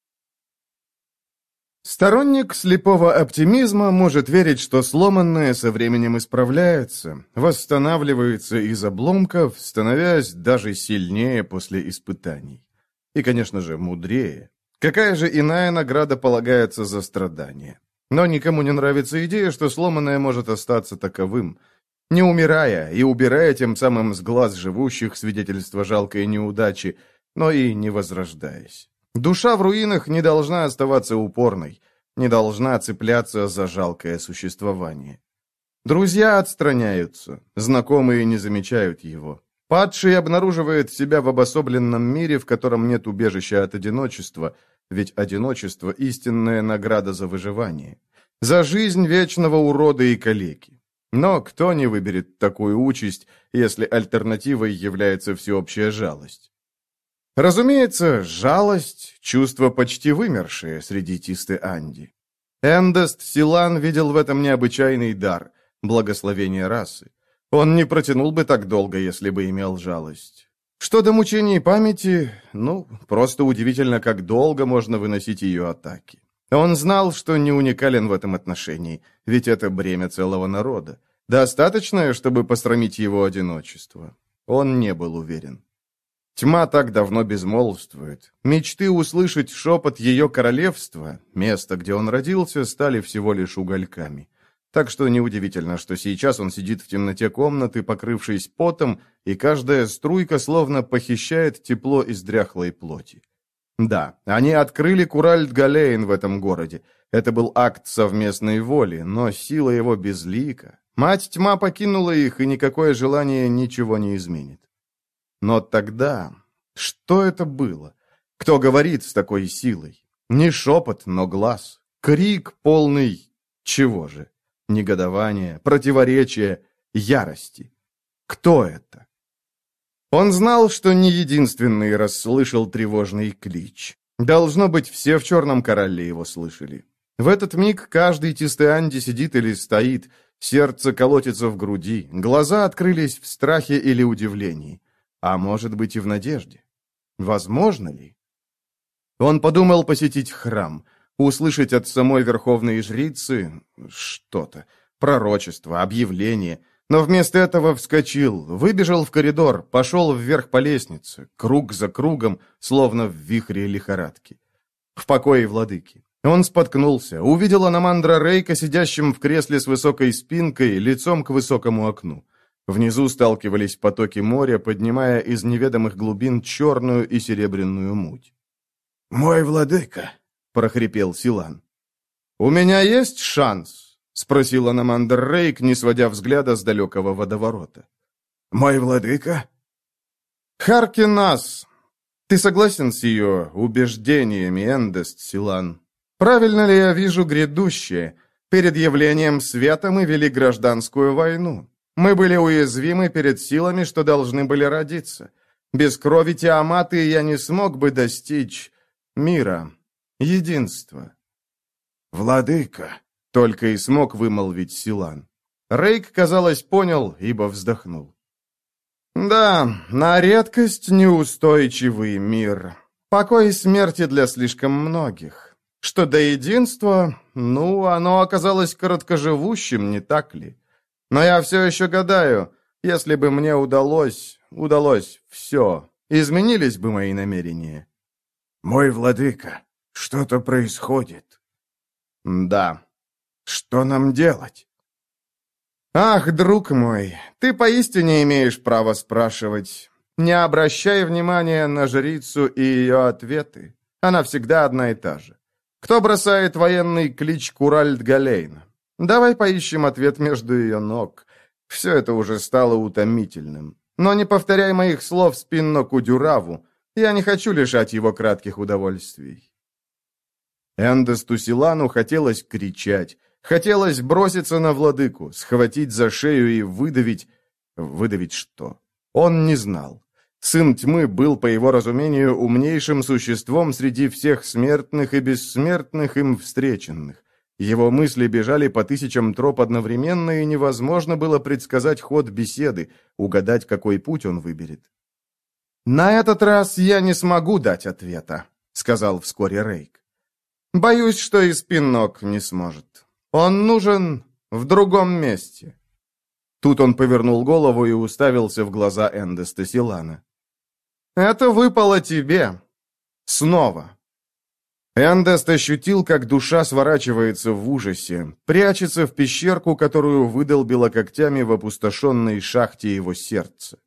Сторонник слепого оптимизма может верить, что сломанное со временем исправляется, восстанавливается из обломков, становясь даже сильнее после испытаний. И, конечно же, мудрее. Какая же иная награда полагается за страдания? Но никому не нравится идея, что сломанное может остаться таковым, не умирая и убирая тем самым с глаз живущих свидетельство жалкой неудачи, но и не возрождаясь. Душа в руинах не должна оставаться упорной, не должна цепляться за жалкое существование. Друзья отстраняются, знакомые не замечают его. Падший обнаруживает себя в обособленном мире, в котором нет убежища от одиночества, ведь одиночество – истинная награда за выживание, за жизнь вечного урода и калеки. Но кто не выберет такую участь, если альтернативой является всеобщая жалость? Разумеется, жалость – чувство почти вымершее среди Тисты Анди. Эндест Силан видел в этом необычайный дар – благословение расы. Он не протянул бы так долго, если бы имел жалость. Что до мучений памяти, ну, просто удивительно, как долго можно выносить ее атаки. Он знал, что не уникален в этом отношении, ведь это бремя целого народа. Достаточное, чтобы посрамить его одиночество. Он не был уверен. Тьма так давно безмолвствует. Мечты услышать шепот ее королевства, место, где он родился, стали всего лишь угольками. Так что неудивительно, что сейчас он сидит в темноте комнаты, покрывшись потом, и каждая струйка словно похищает тепло из дряхлой плоти. Да, они открыли Куральд-Галейн в этом городе. Это был акт совместной воли, но сила его безлика. Мать-тьма покинула их, и никакое желание ничего не изменит. Но тогда... Что это было? Кто говорит с такой силой? Не шепот, но глаз. Крик полный... Чего же? Негодования, противоречия, ярости. Кто это? Он знал, что не единственный расслышал тревожный клич. Должно быть, все в Черном Коралле его слышали. В этот миг каждый Тистеанди сидит или стоит, сердце колотится в груди, глаза открылись в страхе или удивлении. А может быть и в надежде. Возможно ли? Он подумал посетить храм, услышать от самой верховной жрицы что-то, пророчество, объявление, но вместо этого вскочил, выбежал в коридор, пошел вверх по лестнице, круг за кругом, словно в вихре лихорадки. В покое владыки. Он споткнулся, увидел Аномандра Рейка, сидящим в кресле с высокой спинкой, лицом к высокому окну. Внизу сталкивались потоки моря, поднимая из неведомых глубин черную и серебряную муть. «Мой владыка!» — прохрипел Силан. «У меня есть шанс?» — спросил Аномандр Рейк, не сводя взгляда с далекого водоворота. «Мой владыка?» «Харкинас! Ты согласен с ее убеждениями, Эндест Силан? Правильно ли я вижу грядущее? Перед явлением света мы вели гражданскую войну. Мы были уязвимы перед силами, что должны были родиться. Без крови Тиаматы я не смог бы достичь мира, единства». «Владыка!» — только и смог вымолвить Силан. Рейк, казалось, понял, ибо вздохнул. «Да, на редкость неустойчивый мир. Покой и смерти для слишком многих. Что до единства, ну, оно оказалось короткоживущим, не так ли? Но я все еще гадаю, если бы мне удалось, удалось все, изменились бы мои намерения». «Мой владыка, что-то происходит». «Да». «Что нам делать?» «Ах, друг мой, ты поистине имеешь право спрашивать. Не обращай внимания на жрицу и ее ответы. Она всегда одна и та же. Кто бросает военный клич Куральд Галейн? Давай поищем ответ между ее ног. Все это уже стало утомительным. Но не повторяй моих слов Спинноку Дюраву. Я не хочу лишать его кратких удовольствий». Эндесту Силану хотелось кричать. Хотелось броситься на владыку, схватить за шею и выдавить... Выдавить что? Он не знал. Сын тьмы был, по его разумению, умнейшим существом среди всех смертных и бессмертных им встреченных. Его мысли бежали по тысячам троп одновременно, и невозможно было предсказать ход беседы, угадать, какой путь он выберет. «На этот раз я не смогу дать ответа», — сказал вскоре Рейк. «Боюсь, что и Спиннок не сможет. Он нужен в другом месте». Тут он повернул голову и уставился в глаза Эндеста Силана. «Это выпало тебе. Снова». Эндест ощутил, как душа сворачивается в ужасе, прячется в пещерку, которую выдолбила когтями в опустошенной шахте его сердца.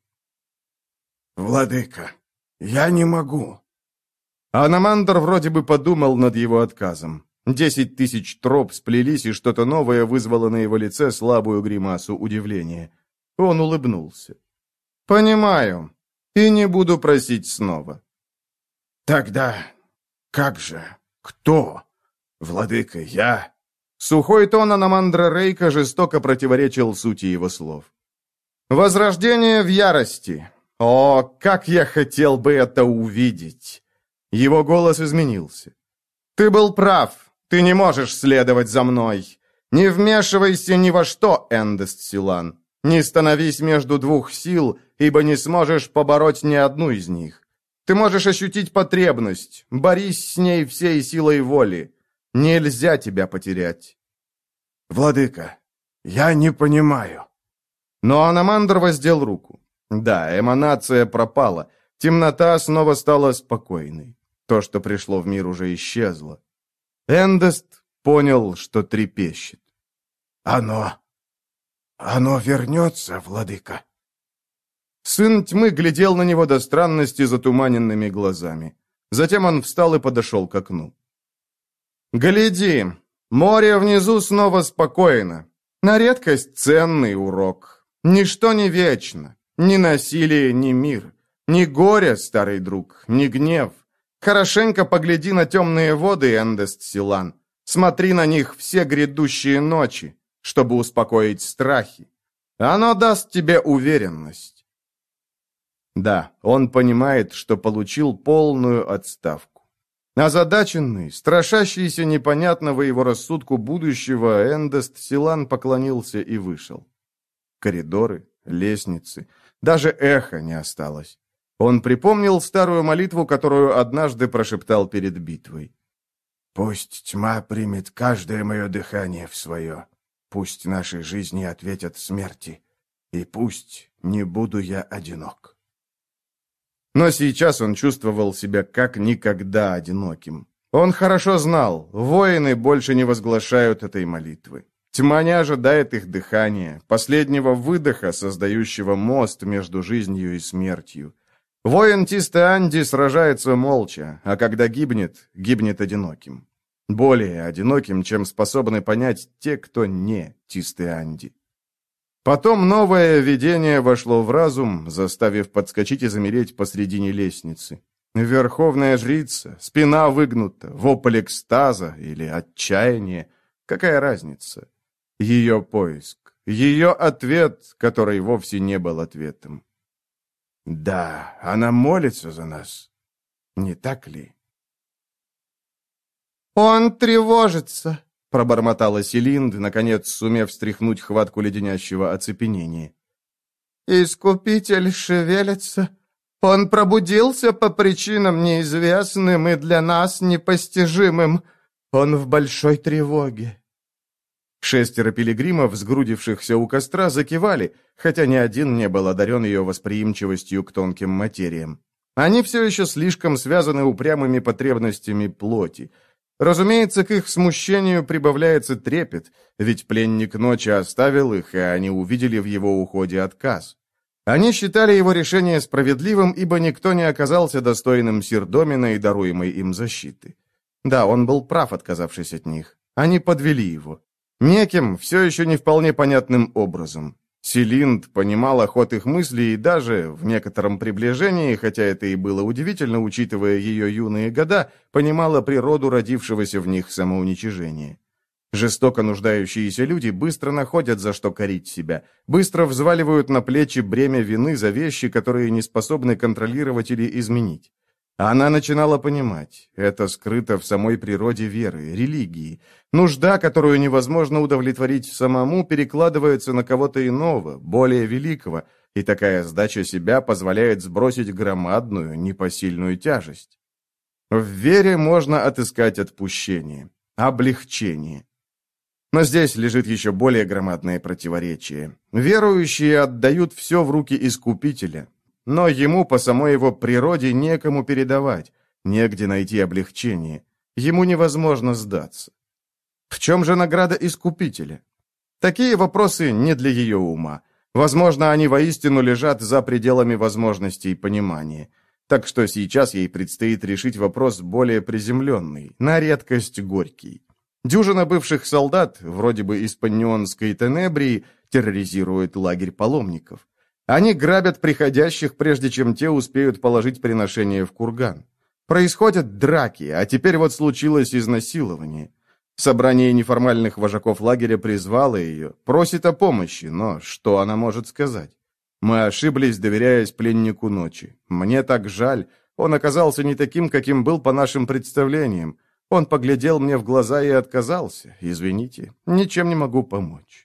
«Владыка, я не могу». Аномандр вроде бы подумал над его отказом. Десять тысяч троп сплелись, и что-то новое вызвало на его лице слабую гримасу удивления. Он улыбнулся. «Понимаю, и не буду просить снова». «Тогда как же? Кто? Владыка, я...» Сухой тон Аномандра Рейка жестоко противоречил сути его слов. «Возрождение в ярости. О, как я хотел бы это увидеть!» Его голос изменился. «Ты был прав. Ты не можешь следовать за мной. Не вмешивайся ни во что, Эндест Силан. Не становись между двух сил, ибо не сможешь побороть ни одну из них. Ты можешь ощутить потребность. Борись с ней всей силой воли. Нельзя тебя потерять». «Владыка, я не понимаю». Но Аномандр воздел руку. Да, эманация пропала. Темнота снова стала спокойной. То, что пришло в мир, уже исчезло. Эндест понял, что трепещет. «Оно... оно вернется, владыка?» Сын тьмы глядел на него до странности затуманенными глазами. Затем он встал и подошел к окну. «Гляди, море внизу снова спокойно. На редкость ценный урок. Ничто не вечно. Ни насилие, ни мир. Ни горе, старый друг, ни гнев. Хорошенько погляди на темные воды, Эндест Силан. Смотри на них все грядущие ночи, чтобы успокоить страхи. Оно даст тебе уверенность». Да, он понимает, что получил полную отставку. Озадаченный, страшащийся непонятного его рассудку будущего, Эндест Силан поклонился и вышел. Коридоры, лестницы, даже эхо не осталось. Он припомнил старую молитву, которую однажды прошептал перед битвой. «Пусть тьма примет каждое мое дыхание в свое. Пусть наши жизни ответят смерти. И пусть не буду я одинок». Но сейчас он чувствовал себя как никогда одиноким. Он хорошо знал, воины больше не возглашают этой молитвы. Тьма не ожидает их дыхания, последнего выдоха, создающего мост между жизнью и смертью. Воин Тисте-Анди сражается молча, а когда гибнет, гибнет одиноким. Более одиноким, чем способны понять те, кто не Тисте-Анди. Потом новое видение вошло в разум, заставив подскочить и замереть посредине лестницы. Верховная жрица, спина выгнута, вопль экстаза или отчаяния. Какая разница? Ее поиск, ее ответ, который вовсе не был ответом. «Да, она молится за нас. Не так ли?» «Он тревожится», — пробормотала Селинд, наконец сумев стряхнуть хватку леденящего оцепенения. «Искупитель шевелится. Он пробудился по причинам неизвестным и для нас непостижимым. Он в большой тревоге». Шестеро пилигримов, сгрудившихся у костра, закивали, хотя ни один не был одарен ее восприимчивостью к тонким материям. Они все еще слишком связаны упрямыми потребностями плоти. Разумеется, к их смущению прибавляется трепет, ведь пленник ночи оставил их, и они увидели в его уходе отказ. Они считали его решение справедливым, ибо никто не оказался достойным Сирдомина и даруемой им защиты. Да, он был прав, отказавшись от них. Они подвели его. Неким, все еще не вполне понятным образом. Селинд понимала ход их мыслей и даже, в некотором приближении, хотя это и было удивительно, учитывая ее юные года, понимала природу родившегося в них самоуничижения. Жестоко нуждающиеся люди быстро находят, за что корить себя, быстро взваливают на плечи бремя вины за вещи, которые не способны контролировать или изменить. Она начинала понимать, это скрыто в самой природе веры, религии. Нужда, которую невозможно удовлетворить самому, перекладывается на кого-то иного, более великого, и такая сдача себя позволяет сбросить громадную, непосильную тяжесть. В вере можно отыскать отпущение, облегчение. Но здесь лежит еще более громадное противоречие. Верующие отдают все в руки Искупителя, но ему по самой его природе некому передавать, негде найти облегчение. Ему невозможно сдаться. В чем же награда Искупителя? Такие вопросы не для ее ума. Возможно, они воистину лежат за пределами возможностей понимания. Так что сейчас ей предстоит решить вопрос более приземленный, на редкость горький. Дюжина бывших солдат, вроде бы из Паннионской Тенебрии, терроризирует лагерь паломников. Они грабят приходящих, прежде чем те успеют положить приношение в курган. Происходят драки, а теперь вот случилось изнасилование. Собрание неформальных вожаков лагеря призвало ее, просит о помощи, но что она может сказать? Мы ошиблись, доверяясь пленнику ночи. Мне так жаль, он оказался не таким, каким был по нашим представлениям. Он поглядел мне в глаза и отказался. Извините, ничем не могу помочь.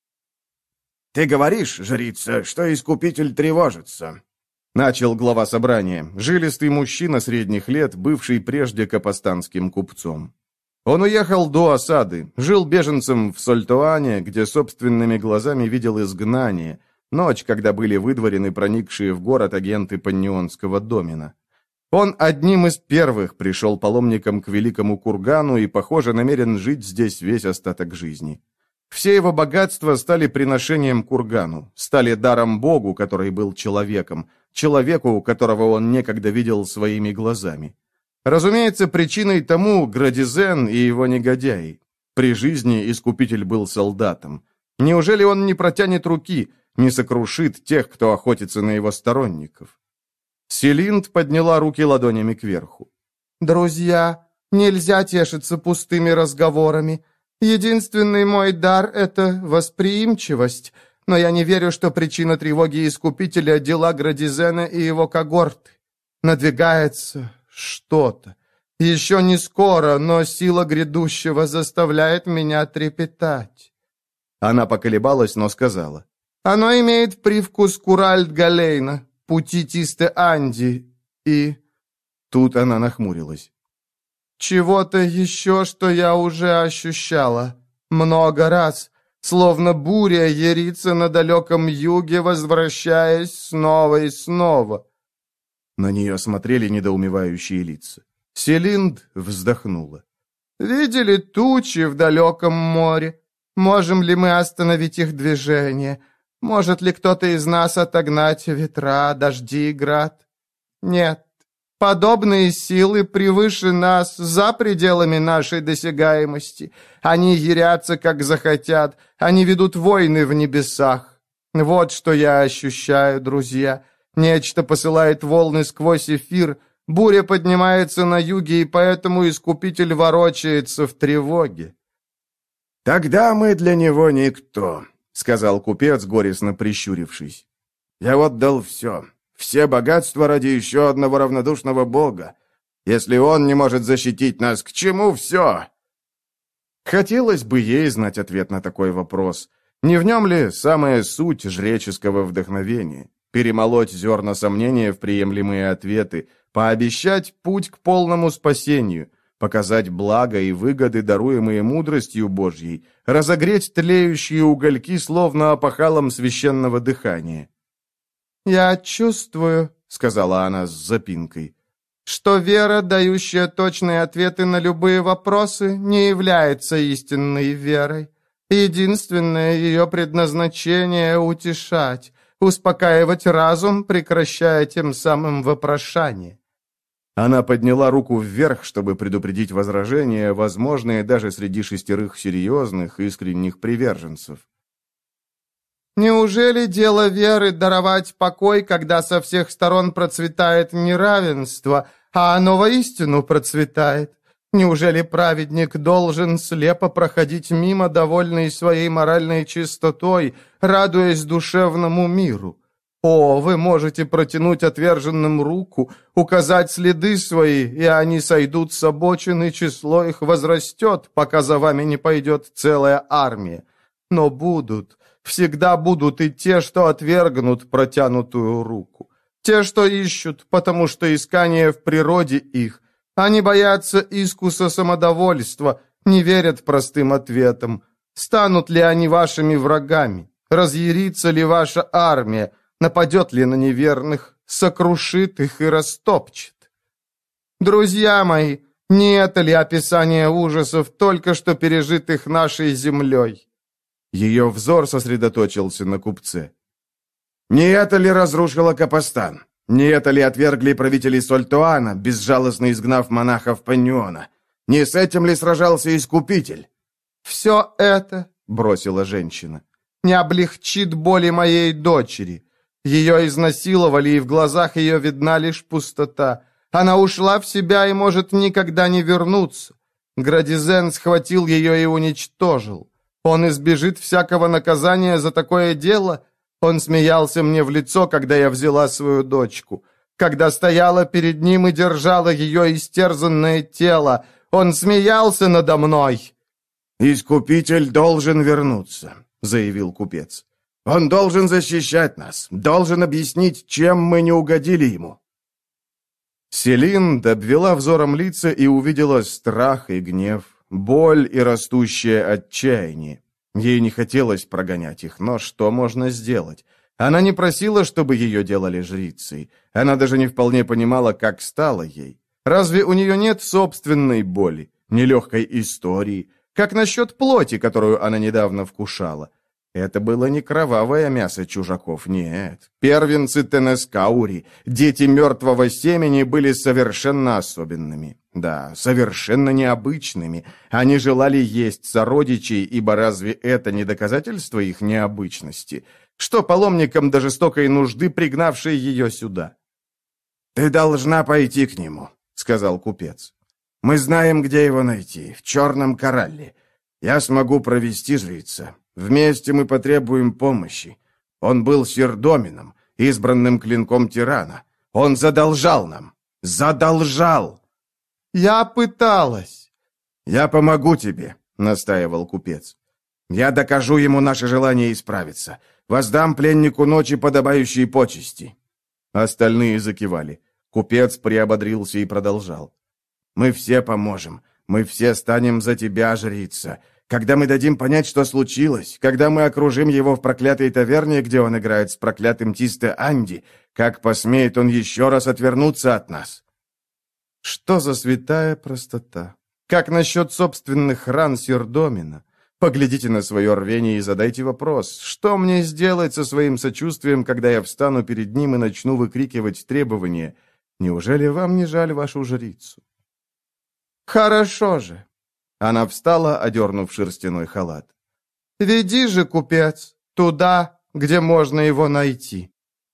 «Ты говоришь, жрица, что Искупитель тревожится?» Начал глава собрания, жилистый мужчина средних лет, бывший прежде капастанским купцом. Он уехал до осады, жил беженцем в Сольтуане, где собственными глазами видел изгнание, ночь, когда были выдворены проникшие в город агенты Паннионского домена. Он одним из первых пришел паломником к великому кургану и, похоже, намерен жить здесь весь остаток жизни. Все его богатства стали приношением кургану, стали даром Богу, который был человеком, человеку, которого он некогда видел своими глазами. Разумеется, причиной тому Градизен и его негодяи. При жизни Искупитель был солдатом. Неужели он не протянет руки, не сокрушит тех, кто охотится на его сторонников? Селинд подняла руки ладонями кверху. «Друзья, нельзя тешиться пустыми разговорами. Единственный мой дар — это восприимчивость, но я не верю, что причина тревоги Искупителя — дела Градизена и его когорты. Надвигается что-то. Еще не скоро, но сила грядущего заставляет меня трепетать». Она поколебалась, но сказала. «Оно имеет привкус Куральд-Галейна, пути Тисте-Анди и...» Тут она нахмурилась. «Чего-то еще, что я уже ощущала. Много раз. Словно буря ярится на далеком юге, возвращаясь снова и снова». На нее смотрели недоумевающие лица. Селинд вздохнула. «Видели тучи в далеком море? Можем ли мы остановить их движение? Может ли кто-то из нас отогнать ветра, дожди и град? Нет. Подобные силы превыше нас, за пределами нашей досягаемости. Они ярятся, как захотят, они ведут войны в небесах. Вот что я ощущаю, друзья. Нечто посылает волны сквозь эфир, буря поднимается на юге, и поэтому Искупитель ворочается в тревоге». «Тогда мы для него никто», — сказал купец, горестно прищурившись. «Я отдал все». Все богатства ради еще одного равнодушного бога. Если он не может защитить нас, к чему все?» Хотелось бы ей знать ответ на такой вопрос. Не в нем ли самая суть жреческого вдохновения? Перемолоть зерна сомнения в приемлемые ответы, пообещать путь к полному спасению, показать благо и выгоды, даруемые мудростью Божьей, разогреть тлеющие угольки, словно опахалом священного дыхания. «Я чувствую», — сказала она с запинкой, что вера, дающая точные ответы на любые вопросы, не является истинной верой. Единственное ее предназначение — утешать, успокаивать разум, прекращая тем самым вопрошание». Она подняла руку вверх, чтобы предупредить возражения, возможные даже среди шестерых серьезных, искренних приверженцев. «Неужели дело веры даровать покой, когда со всех сторон процветает неравенство, а оно воистину процветает? Неужели праведник должен слепо проходить мимо, довольный своей моральной чистотой, радуясь душевному миру? О, вы можете протянуть отверженным руку, указать следы свои, и они сойдут с обочины, число их возрастет, пока за вами не пойдет целая армия. Но будут, всегда будут и те, что отвергнут протянутую руку. Те, что ищут, потому что искание в природе их. Они боятся искуса самодовольства, не верят простым ответам. Станут ли они вашими врагами? Разъярится ли ваша армия? Нападет ли на неверных? Сокрушит их и растопчет? Друзья мои, не это ли описание ужасов, только что пережитых нашей землей?» Ее взор сосредоточился на купце. «Не это ли разрушило Капостан? Не это ли отвергли правители Сольтуана, безжалостно изгнав монахов Паньона? Не с этим ли сражался Искупитель?» «Все это, — бросила женщина, — не облегчит боли моей дочери. Ее изнасиловали, и в глазах ее видна лишь пустота. Она ушла в себя и может никогда не вернуться. Градизен схватил ее и уничтожил. Он избежит всякого наказания за такое дело. Он смеялся мне в лицо, когда я взяла свою дочку. Когда стояла перед ним и держала ее истерзанное тело, он смеялся надо мной». «Искупитель должен вернуться», — заявил купец. «Он должен защищать нас, должен объяснить, чем мы не угодили ему». Селин обвела взором лица и увидела страх и гнев, боль и растущее отчаяние. Ей не хотелось прогонять их, но что можно сделать? Она не просила, чтобы ее делали жрицей. Она даже не вполне понимала, как стало ей. Разве у нее нет собственной боли, нелегкой истории? Как насчет плоти, которую она недавно вкушала? Это было не кровавое мясо чужаков, нет. Первенцы Тенескаури, дети мертвого семени, были совершенно особенными. Да, совершенно необычными. Они желали есть сородичей, ибо разве это не доказательство их необычности? Что паломникам до жестокой нужды, пригнавшей ее сюда? «Ты должна пойти к нему», — сказал купец. «Мы знаем, где его найти, в Черном Коралле. Я смогу провести жрица. Вместе мы потребуем помощи. Он был сирдомином, избранным клинком тирана. Он задолжал нам. Задолжал!» «Я пыталась». «Я помогу тебе», — настаивал купец. «Я докажу ему наше желание исправиться. Воздам пленнику ночи подобающие почести». Остальные закивали. Купец приободрился и продолжал. «Мы все поможем. Мы все станем за тебя, жрица. Когда мы дадим понять, что случилось, когда мы окружим его в проклятой таверне, где он играет с проклятым Тисте Анди, как посмеет он еще раз отвернуться от нас?» Что за святая простота? Как насчет собственных ран Сирдомина? Поглядите на свое рвение и задайте вопрос, что мне сделать со своим сочувствием, когда я встану перед ним и начну выкрикивать требования? Неужели вам не жаль вашу жрицу? «Хорошо же». Она встала, одернув шерстяной халат. «Веди же, купец, туда, где можно его найти».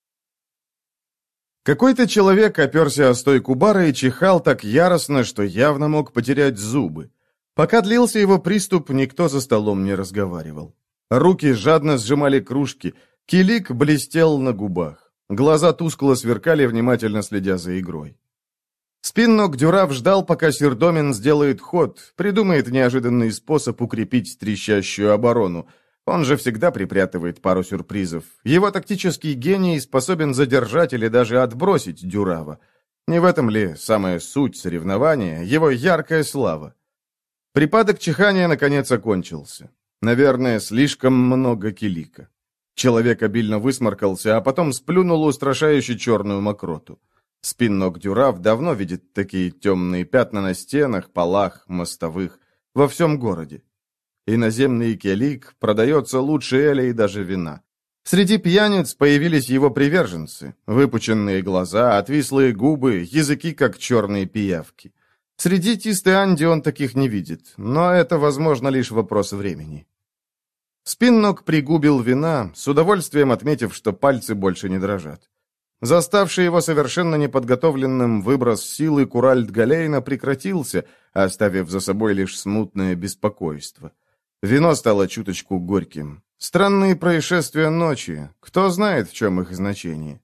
Какой-то человек оперся о стойку бара и чихал так яростно, что явно мог потерять зубы. Пока длился его приступ, никто за столом не разговаривал. Руки жадно сжимали кружки, килик блестел на губах. Глаза тускло сверкали, внимательно следя за игрой. Спиннок Дюрав ждал, пока Сирдомин сделает ход, придумает неожиданный способ укрепить трещащую оборону. Он же всегда припрятывает пару сюрпризов. Его тактический гений способен задержать или даже отбросить Дюрава. Не в этом ли самая суть соревнования, его яркая слава? Припадок чихания наконец окончился. Наверное, слишком много килика. Человек обильно высморкался, а потом сплюнул устрашающе черную мокроту. Спиннок-Дюрав давно видит такие темные пятна на стенах, полах, мостовых, во всем городе. Иноземный келик продается лучше эля и даже вина. Среди пьяниц появились его приверженцы. Выпученные глаза, отвислые губы, языки, как черные пиявки. Среди Тисты-Анди он таких не видит, но это, возможно, лишь вопрос времени. Спиннок пригубил вина, с удовольствием отметив, что пальцы больше не дрожат. Заставший его совершенно неподготовленным выброс силы Куральд Галейна прекратился, оставив за собой лишь смутное беспокойство. Вино стало чуточку горьким. Странные происшествия ночи. Кто знает, в чем их значение.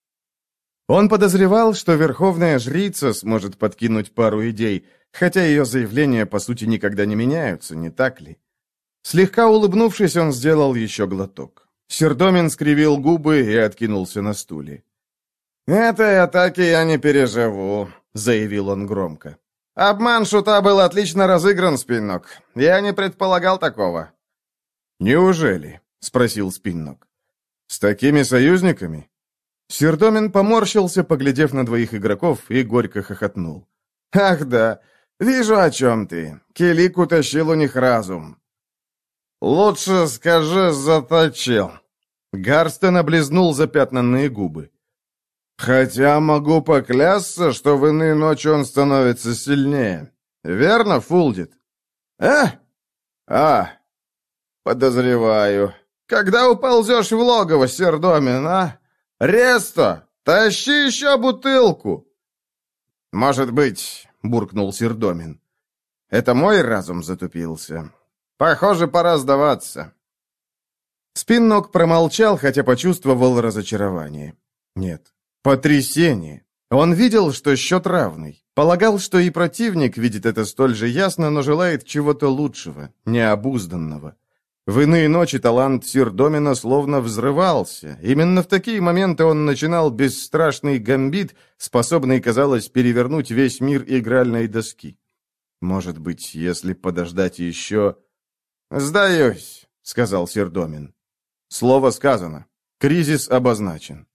Он подозревал, что верховная жрица сможет подкинуть пару идей, хотя ее заявления, по сути, никогда не меняются, не так ли? Слегка улыбнувшись, он сделал еще глоток. Сердомин скривил губы и откинулся на стуле. «Этой атаки я не переживу», — заявил он громко. «Обман шута был отлично разыгран, Спиннок. Я не предполагал такого». «Неужели?» — спросил Спиннок. «С такими союзниками?» Сердомин поморщился, поглядев на двоих игроков, и горько хохотнул. «Ах да, вижу, о чем ты. Келик утащил у них разум». «Лучше скажи, заточил». Гарстен облизнул запятнанные губы. «Хотя могу поклясться, что в иные ночи он становится сильнее. Верно, Фулдит?» «А? А, подозреваю. Когда уползешь в логово, Сердомин, а? Ресто, тащи еще бутылку!» «Может быть», — буркнул Сердомин. «Это мой разум затупился. Похоже, пора сдаваться». Спиннок промолчал, хотя почувствовал разочарование. Нет, потрясение. Он видел, что счет равный. Полагал, что и противник видит это столь же ясно, но желает чего-то лучшего, необузданного. В иные ночи талант Сердомина словно взрывался. Именно в такие моменты он начинал бесстрашный гамбит, способный, казалось, перевернуть весь мир игральной доски. Может быть, если подождать еще... «Сдаюсь», — сказал Сердомин. Слово сказано. Кризис обозначен.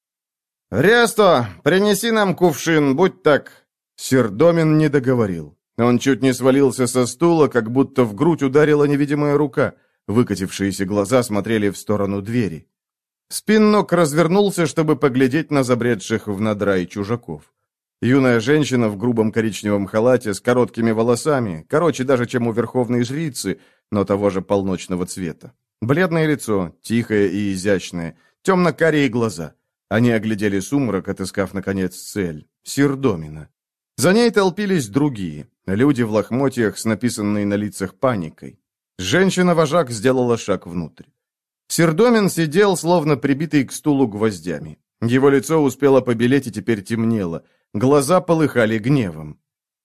«Ресто, принеси нам кувшин, будь так...» Сердомин не договорил. Он чуть не свалился со стула, как будто в грудь ударила невидимая рука. Выкатившиеся глаза смотрели в сторону двери. Спиннок развернулся, чтобы поглядеть на забредших в надрай чужаков. Юная женщина в грубом коричневом халате с короткими волосами, короче даже, чем у верховной жрицы, но того же полночного цвета. Бледное лицо, тихое и изящное, темно-карие глаза. Они оглядели сумрак, отыскав, наконец, цель — Сердомина. За ней толпились другие, люди в лохмотьях с написанной на лицах паникой. Женщина-вожак сделала шаг внутрь. Сердомин сидел, словно прибитый к стулу гвоздями. Его лицо успело побелеть и теперь темнело. Глаза полыхали гневом.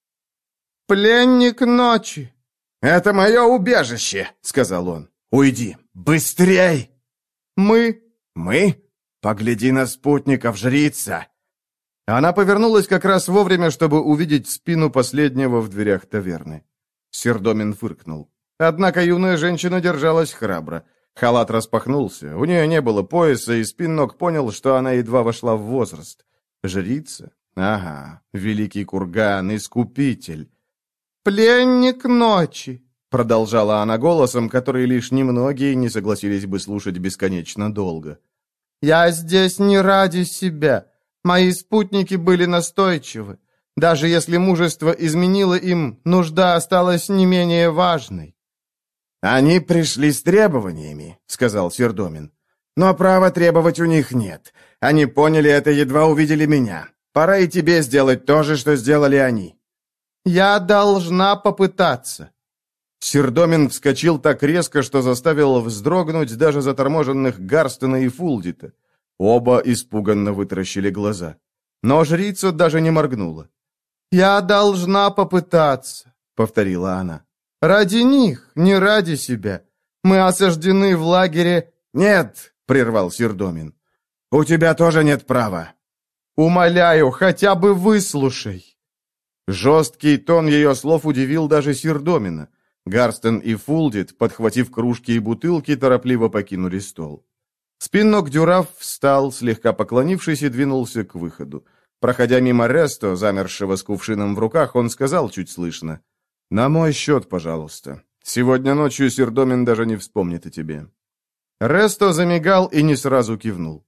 «Пленник ночи!» «Это мое убежище!» — сказал он. «Уйди! Быстрей!» «Мы...» «Мы? Погляди на спутников, жрица!» Она повернулась как раз вовремя, чтобы увидеть спину последнего в дверях таверны. Сердомин фыркнул. Однако юная женщина держалась храбро. Халат распахнулся, у нее не было пояса, и Спиннок понял, что она едва вошла в возраст. Жрица? Ага, великий курган, искупитель. «Пленник ночи!» Продолжала она голосом, который лишь немногие не согласились бы слушать бесконечно долго. «Я здесь не ради себя. Мои спутники были настойчивы. Даже если мужество изменило им, нужда осталась не менее важной». «Они пришли с требованиями», — сказал Сердомин. «Но права требовать у них нет. Они поняли это, едва увидели меня. Пора и тебе сделать то же, что сделали они». «Я должна попытаться». Сердомин вскочил так резко, что заставил вздрогнуть даже заторможенных Гарстена и Фулдита. Оба испуганно вытаращили глаза. Но жрица даже не моргнула. «Я должна попытаться», — повторила она. «Ради них, не ради себя. Мы осаждены в лагере...» «Нет», — прервал Сердомин. «У тебя тоже нет права». «Умоляю, хотя бы выслушай». Жесткий тон ее слов удивил даже Сердомина. Гарстен и Фулдит, подхватив кружки и бутылки, торопливо покинули стол. Спиннок-Дюрав встал, слегка поклонившись, и двинулся к выходу. Проходя мимо Ресто, замершего с кувшином в руках, он сказал чуть слышно: «На мой счет, пожалуйста. Сегодня ночью Сердомин даже не вспомнит о тебе». Ресто замигал и не сразу кивнул.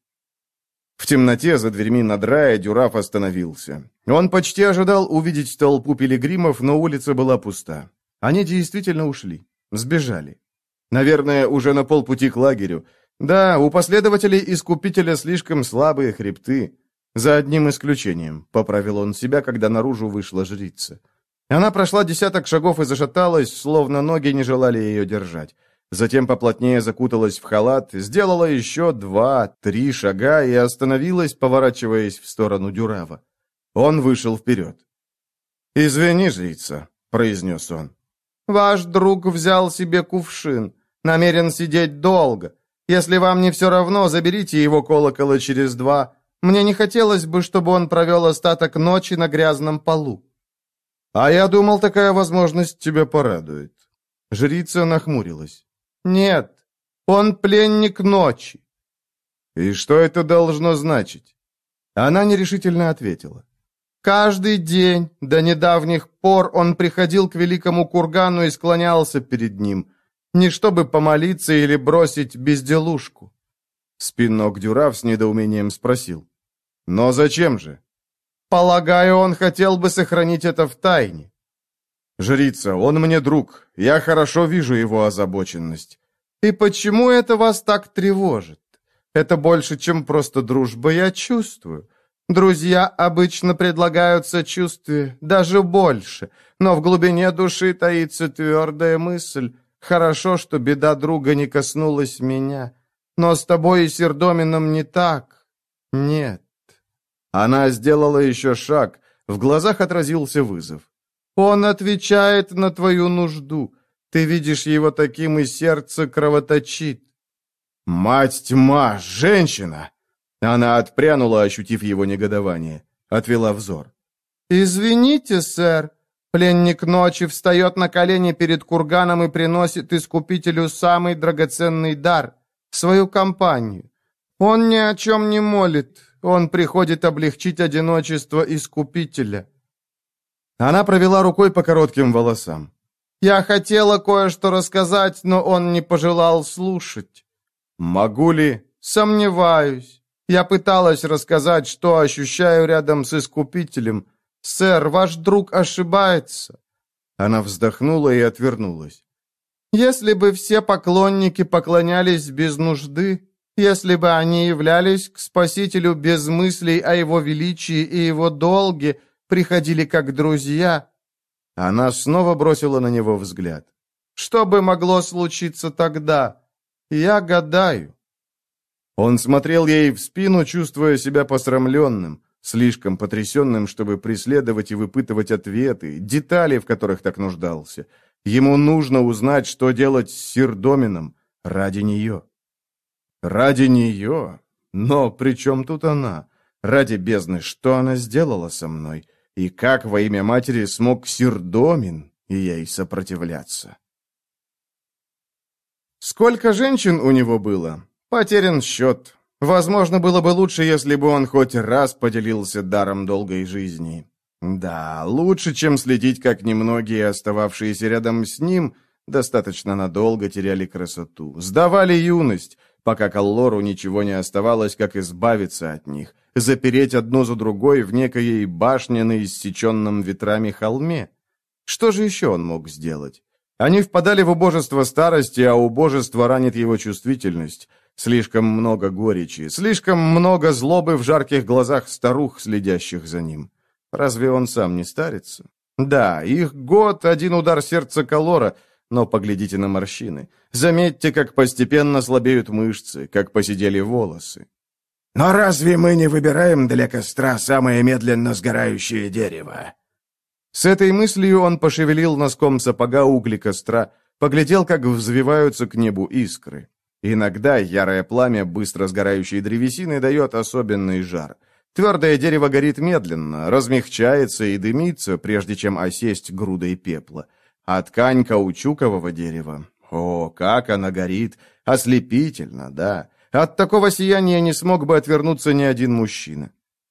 В темноте за дверьми надрая Дюраф остановился. Он почти ожидал увидеть толпу пилигримов, но улица была пуста. Они действительно ушли. Сбежали. Наверное, уже на полпути к лагерю. Да, у последователей Искупителя слишком слабые хребты. За одним исключением, поправил он себя, когда наружу вышла жрица. Она прошла десяток шагов и зашаталась, словно ноги не желали ее держать. Затем поплотнее закуталась в халат, сделала еще два-три шага и остановилась, поворачиваясь в сторону Дюрава. Он вышел вперед. «Извини, жрица», — произнес он. «Ваш друг взял себе кувшин. Намерен сидеть долго. Если вам не все равно, заберите его колокола через два. Мне не хотелось бы, чтобы он провел остаток ночи на грязном полу». «А я думал, такая возможность тебя порадует». Жрица нахмурилась. «Нет, он пленник ночи». «И что это должно значить?» Она нерешительно ответила. «Каждый день, до недавних пор, он приходил к великому кургану и склонялся перед ним, не чтобы помолиться или бросить безделушку». Спинок Дюраф с недоумением спросил. «Но зачем же?» «Полагаю, он хотел бы сохранить это в тайне». «Жрица, он мне друг. Я хорошо вижу его озабоченность». «И почему это вас так тревожит? Это больше, чем просто дружба, я чувствую. Друзья обычно предлагают сочувствие, даже больше, но в глубине души таится твердая мысль. Хорошо, что беда друга не коснулась меня. Но с тобой и Сердомином не так. Нет». Она сделала еще шаг. В глазах отразился вызов. «Он отвечает на твою нужду. Ты видишь его таким, и сердце кровоточит». «Мать тьма! Женщина!» Она отпрянула, ощутив его негодование. Отвела взор. «Извините, сэр. Пленник ночи встает на колени перед курганом и приносит Искупителю самый драгоценный дар — свою компанию. Он ни о чем не молит. Он приходит облегчить одиночество Искупителя». Она провела рукой по коротким волосам. «Я хотела кое-что рассказать, но он не пожелал слушать». «Могу ли?» «Сомневаюсь. Я пыталась рассказать, что ощущаю рядом с Искупителем. Сэр, ваш друг ошибается». Она вздохнула и отвернулась. «Если бы все поклонники поклонялись без нужды, если бы они являлись к Спасителю без мыслей о его величии и его долге, приходили как друзья». Она снова бросила на него взгляд. «Что бы могло случиться тогда? Я гадаю». Он смотрел ей в спину, чувствуя себя посрамленным, слишком потрясенным, чтобы преследовать и выпытывать ответы, детали, в которых так нуждался. Ему нужно узнать, что делать с Сердомином ради нее. Ради нее? Но при чем тут она? Ради бездны, что она сделала со мной? И как во имя матери смог Сердомин ей сопротивляться? Сколько женщин у него было? Потерян счет. Возможно, было бы лучше, если бы он хоть раз поделился даром долгой жизни. Да, лучше, чем следить, как немногие, остававшиеся рядом с ним, достаточно надолго теряли красоту, сдавали юность, пока Каллору ничего не оставалось, как избавиться от них, запереть одну за другой в некоей башне на иссеченном ветрами холме. Что же еще он мог сделать? Они впадали в убожество старости, а убожество ранит его чувствительность. Слишком много горечи, слишком много злобы в жарких глазах старух, следящих за ним. Разве он сам не старится? Да, их год, один удар сердца Каллора, но поглядите на морщины. Заметьте, как постепенно слабеют мышцы, как поседели волосы. «Но разве мы не выбираем для костра самое медленно сгорающее дерево?» С этой мыслью он пошевелил носком сапога угли костра, поглядел, как взвиваются к небу искры. Иногда ярое пламя быстро сгорающей древесины дает особенный жар. Твердое дерево горит медленно, размягчается и дымится, прежде чем осесть грудой пепла. А ткань каучукового дерева, о, как она горит! Ослепительно, да. От такого сияния не смог бы отвернуться ни один мужчина.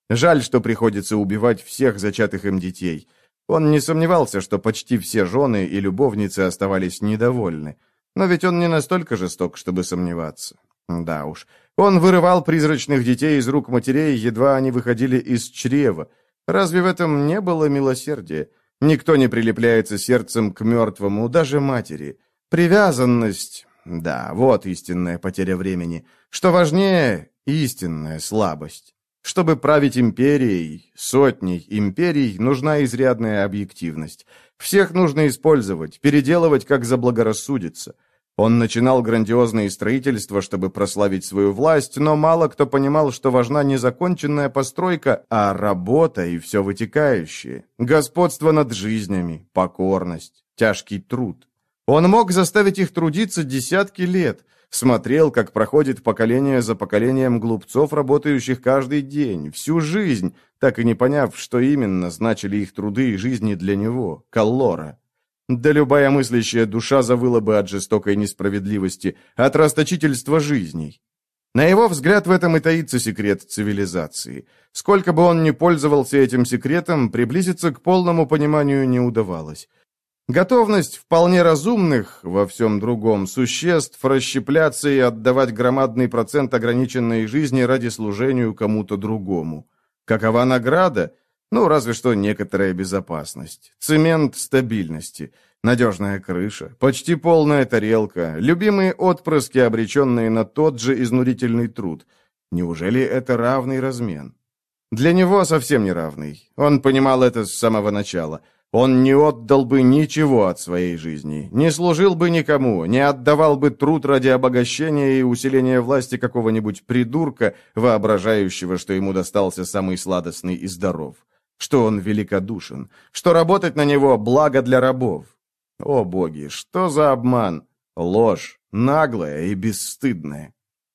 Жаль, что приходится убивать всех зачатых им детей. Он не сомневался, что почти все жены и любовницы оставались недовольны. Но ведь он не настолько жесток, чтобы сомневаться. Да уж. Он вырывал призрачных детей из рук матерей, едва они выходили из чрева. Разве в этом не было милосердия? Никто не прилепляется сердцем к мертвому, даже матери. Привязанность... Да, вот истинная потеря времени. Что важнее, истинная слабость. Чтобы править империей, сотней империй, нужна изрядная объективность. Всех нужно использовать, переделывать, как заблагорассудится. Он начинал грандиозные строительства, чтобы прославить свою власть, но мало кто понимал, что важна не законченная постройка, а работа и все вытекающее. Господство над жизнями, покорность, тяжкий труд. Он мог заставить их трудиться десятки лет, смотрел, как проходит поколение за поколением глупцов, работающих каждый день, всю жизнь, так и не поняв, что именно значили их труды и жизни для него, Каллора. Да любая мыслящая душа завыла бы от жестокой несправедливости, от расточительства жизней. На его взгляд, в этом и таится секрет цивилизации. Сколько бы он ни пользовался этим секретом, приблизиться к полному пониманию не удавалось. Готовность вполне разумных во всем другом существ расщепляться и отдавать громадный процент ограниченной жизни ради служению кому-то другому. Какова награда? Ну, разве что некоторая безопасность, цемент стабильности, надежная крыша, почти полная тарелка, любимые отпрыски, обреченные на тот же изнурительный труд. Неужели это равный размен? Для него совсем не равный. Он понимал это с самого начала. Он не отдал бы ничего от своей жизни, не служил бы никому, не отдавал бы труд ради обогащения и усиления власти какого-нибудь придурка, воображающего, что ему достался самый сладостный и здоров, что он великодушен, что работать на него – благо для рабов. О боги, что за обман, ложь, наглая и бесстыдная.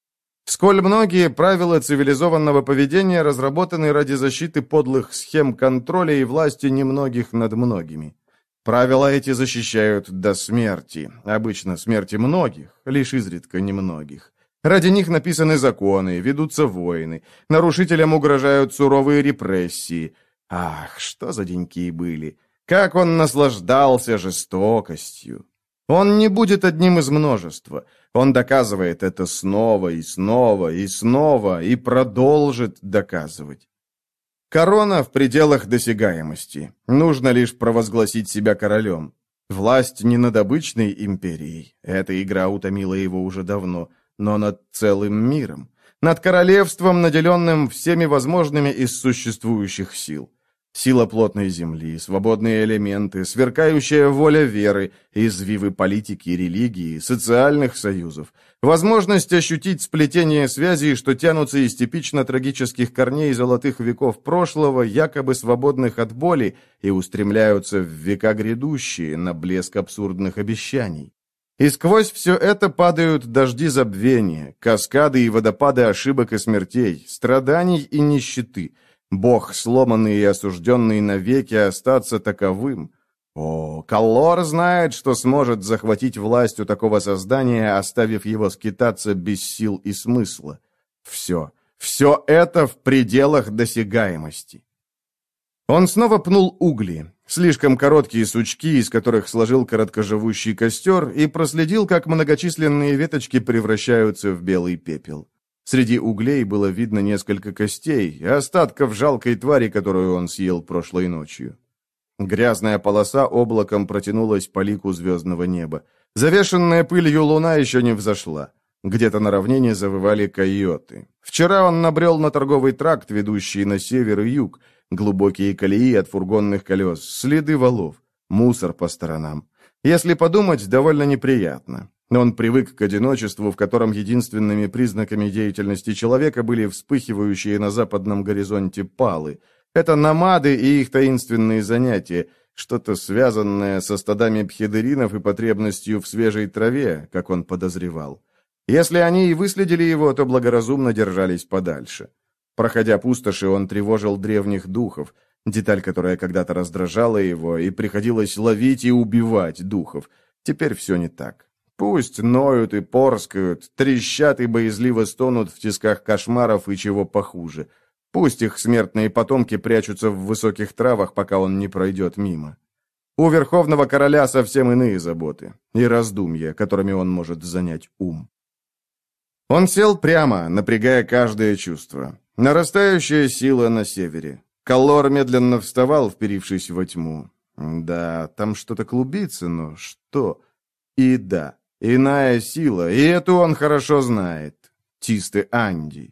Сколь многие правила цивилизованного поведения разработаны ради защиты подлых схем контроля и власти немногих над многими. Правила эти защищают до смерти, обычно смерти многих, лишь изредка немногих. Ради них написаны законы, ведутся войны, нарушителям угрожают суровые репрессии. Ах, что за деньки были! Как он наслаждался жестокостью! Он не будет одним из множества. Он доказывает это снова и снова и снова и продолжит доказывать. Корона в пределах досягаемости. Нужно лишь провозгласить себя королем. Власть не над обычной империей. Эта игра утомила его уже давно, но над целым миром. Над королевством, наделенным всеми возможными из существующих сил. Сила плотной земли, свободные элементы, сверкающая воля веры, извивы политики, религии, социальных союзов, возможность ощутить сплетение связей, что тянутся из типично трагических корней золотых веков прошлого, якобы свободных от боли, и устремляются в века грядущие на блеск абсурдных обещаний. И сквозь все это падают дожди забвения, каскады и водопады ошибок и смертей, страданий и нищеты. Бог, сломанный и осужденный навеки остаться таковым. О, Каллор знает, что сможет захватить власть у такого создания, оставив его скитаться без сил и смысла. Все, все это в пределах досягаемости. Он снова пнул угли, слишком короткие сучки, из которых сложил короткоживущий костер, и проследил, как многочисленные веточки превращаются в белый пепел. Среди углей было видно несколько костей, остатков жалкой твари, которую он съел прошлой ночью. Грязная полоса облаком протянулась по лику звездного неба. Завешенная пылью луна еще не взошла. Где-то на равнине завывали койоты. Вчера он набрел на торговый тракт, ведущий на север и юг. Глубокие колеи от фургонных колес, следы валов, мусор по сторонам. Если подумать, довольно неприятно. Он привык к одиночеству, в котором единственными признаками деятельности человека были вспыхивающие на западном горизонте палы. Это намады и их таинственные занятия, что-то связанное со стадами пхедеринов и потребностью в свежей траве, как он подозревал. Если они и выследили его, то благоразумно держались подальше. Проходя пустоши, он тревожил древних духов, деталь, которая когда-то раздражала его, и приходилось ловить и убивать духов. Теперь все не так. Пусть ноют и порскают, трещат и боязливо стонут в тисках кошмаров и чего похуже. Пусть их смертные потомки прячутся в высоких травах, пока он не пройдет мимо. У Верховного Короля совсем иные заботы и раздумья, которыми он может занять ум. Он сел прямо, напрягая каждое чувство. Нарастающая сила на севере. Каллор медленно вставал, вперившись во тьму. Да, там что-то клубится, но что? И да, иная сила, и эту он хорошо знает. Тисты Анди.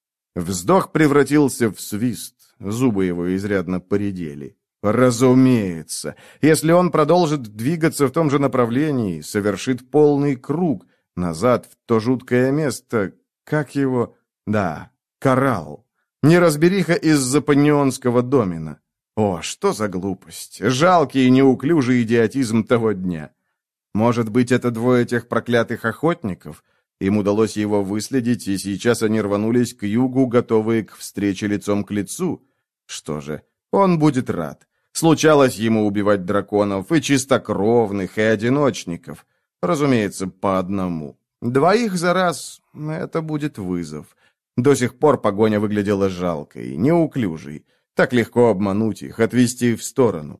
Вздох превратился в свист, зубы его изрядно поредели. Разумеется, если он продолжит двигаться в том же направлении, совершит полный круг, назад в то жуткое место, как его... Да, Коралл. Неразбериха из-за панионского домена. О, что за глупость! Жалкий и неуклюжий идиотизм того дня. Может быть, это двое тех проклятых охотников? Им удалось его выследить, и сейчас они рванулись к югу, готовые к встрече лицом к лицу. Что же, он будет рад. Случалось ему убивать драконов, и чистокровных, и одиночников. Разумеется, по одному. Двоих за раз — это будет вызов. До сих пор погоня выглядела жалкой, неуклюжей. Так легко обмануть их, отвести в сторону.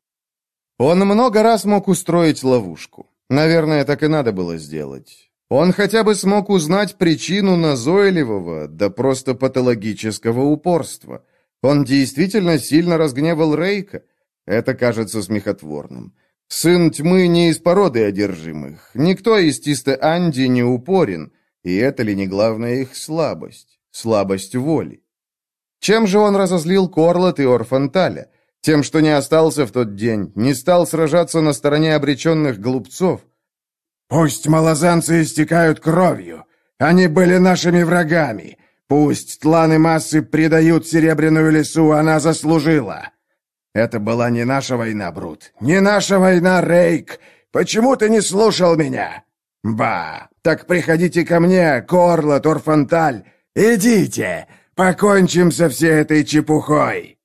Он много раз мог устроить ловушку. Наверное, так и надо было сделать. Он хотя бы смог узнать причину назойливого, да просто патологического упорства. Он действительно сильно разгневал Рейка. Это кажется смехотворным. Сын тьмы не из породы одержимых. Никто из Тисты Анди не упорен. И это ли не главная их слабость? Слабость воли. Чем же он разозлил Корлот и Орфанталя? Тем, что не остался в тот день, не стал сражаться на стороне обреченных глупцов. «Пусть малозанцы истекают кровью. Они были нашими врагами. Пусть тланы массы предают Серебряную лесу, она заслужила. Это была не наша война, Брут. Не наша война, Рейк. Почему ты не слушал меня? Ба, так приходите ко мне, Корлот, Орфанталь. Идите, покончим со всей этой чепухой».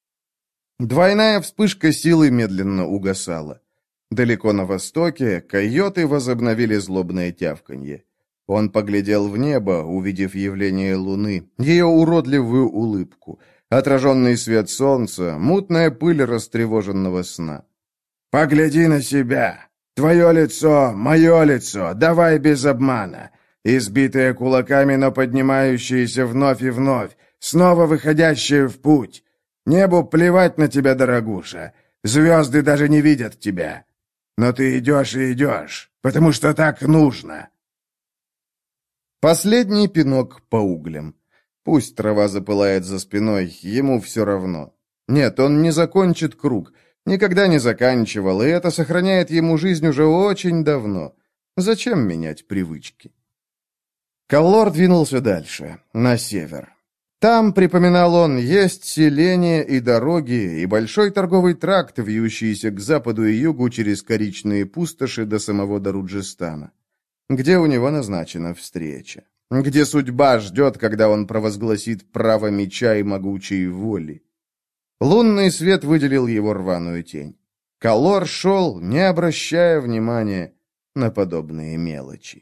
Двойная вспышка силы медленно угасала. Далеко на востоке койоты возобновили злобное тявканье. Он поглядел в небо, увидев явление луны, ее уродливую улыбку, отраженный свет солнца, мутная пыль растревоженного сна. «Погляди на себя. Твое лицо, мое лицо, давай без обмана. Избитые кулаками, но поднимающиеся вновь и вновь, снова выходящие в путь. Небу плевать на тебя, дорогуша. Звезды даже не видят тебя. Но ты идешь и идешь, потому что так нужно». Последний пинок по углям. Пусть трава запылает за спиной, ему все равно. Нет, он не закончит круг, никогда не заканчивал, и это сохраняет ему жизнь уже очень давно. Зачем менять привычки? Каллор двинулся дальше, на север. Там, припоминал он, есть селения и дороги, и большой торговый тракт, вьющийся к западу и югу через коричные пустоши до самого Даруджистана, где у него назначена встреча, где судьба ждет, когда он провозгласит право меча и могучей воли. Лунный свет выделил его рваную тень. Каллор шел, не обращая внимания на подобные мелочи.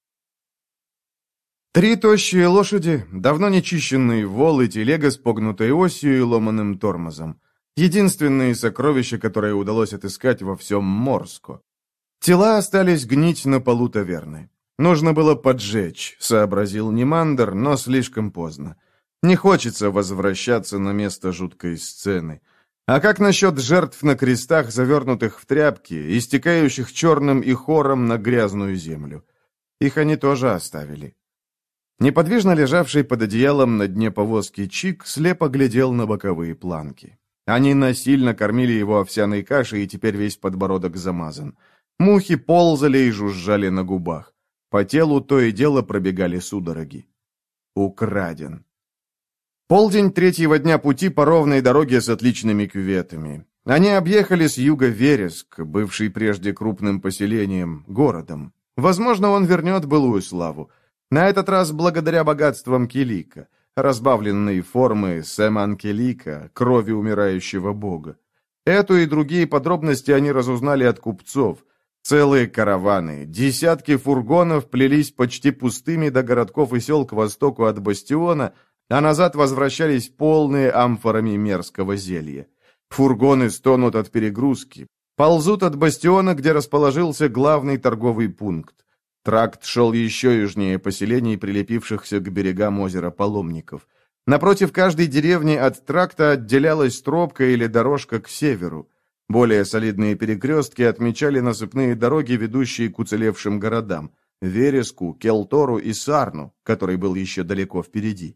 Три тощие лошади, давно нечищенные вол и телега с погнутой осью и ломаным тормозом. Единственные сокровища, которые удалось отыскать во всем Морско. Тела остались гнить на полу таверны. Нужно было поджечь, сообразил Нимандр, но слишком поздно. Не хочется возвращаться на место жуткой сцены. А как насчет жертв на крестах, завернутых в тряпки, истекающих черным и хором на грязную землю? Их они тоже оставили. Неподвижно лежавший под одеялом на дне повозки Чик слепо глядел на боковые планки. Они насильно кормили его овсяной кашей, и теперь весь подбородок замазан. Мухи ползали и жужжали на губах. По телу то и дело пробегали судороги. Украден. Полдень третьего дня пути по ровной дороге с отличными кюветами. Они объехали с юга Вереск, бывший прежде крупным поселением, городом. Возможно, он вернет былую славу. На этот раз благодаря богатствам Килика, разбавленной формы Семан Килика, крови умирающего бога. Эту и другие подробности они разузнали от купцов. Целые караваны, десятки фургонов плелись почти пустыми до городков и сел к востоку от бастиона, а назад возвращались полные амфорами мерзкого зелья. Фургоны стонут от перегрузки, ползут от бастиона, где расположился главный торговый пункт. Тракт шел еще южнее поселений, прилепившихся к берегам озера Паломников. Напротив каждой деревни от тракта отделялась тропка или дорожка к северу. Более солидные перекрестки отмечали насыпные дороги, ведущие к уцелевшим городам – Вереску, Келтору и Сарну, который был еще далеко впереди.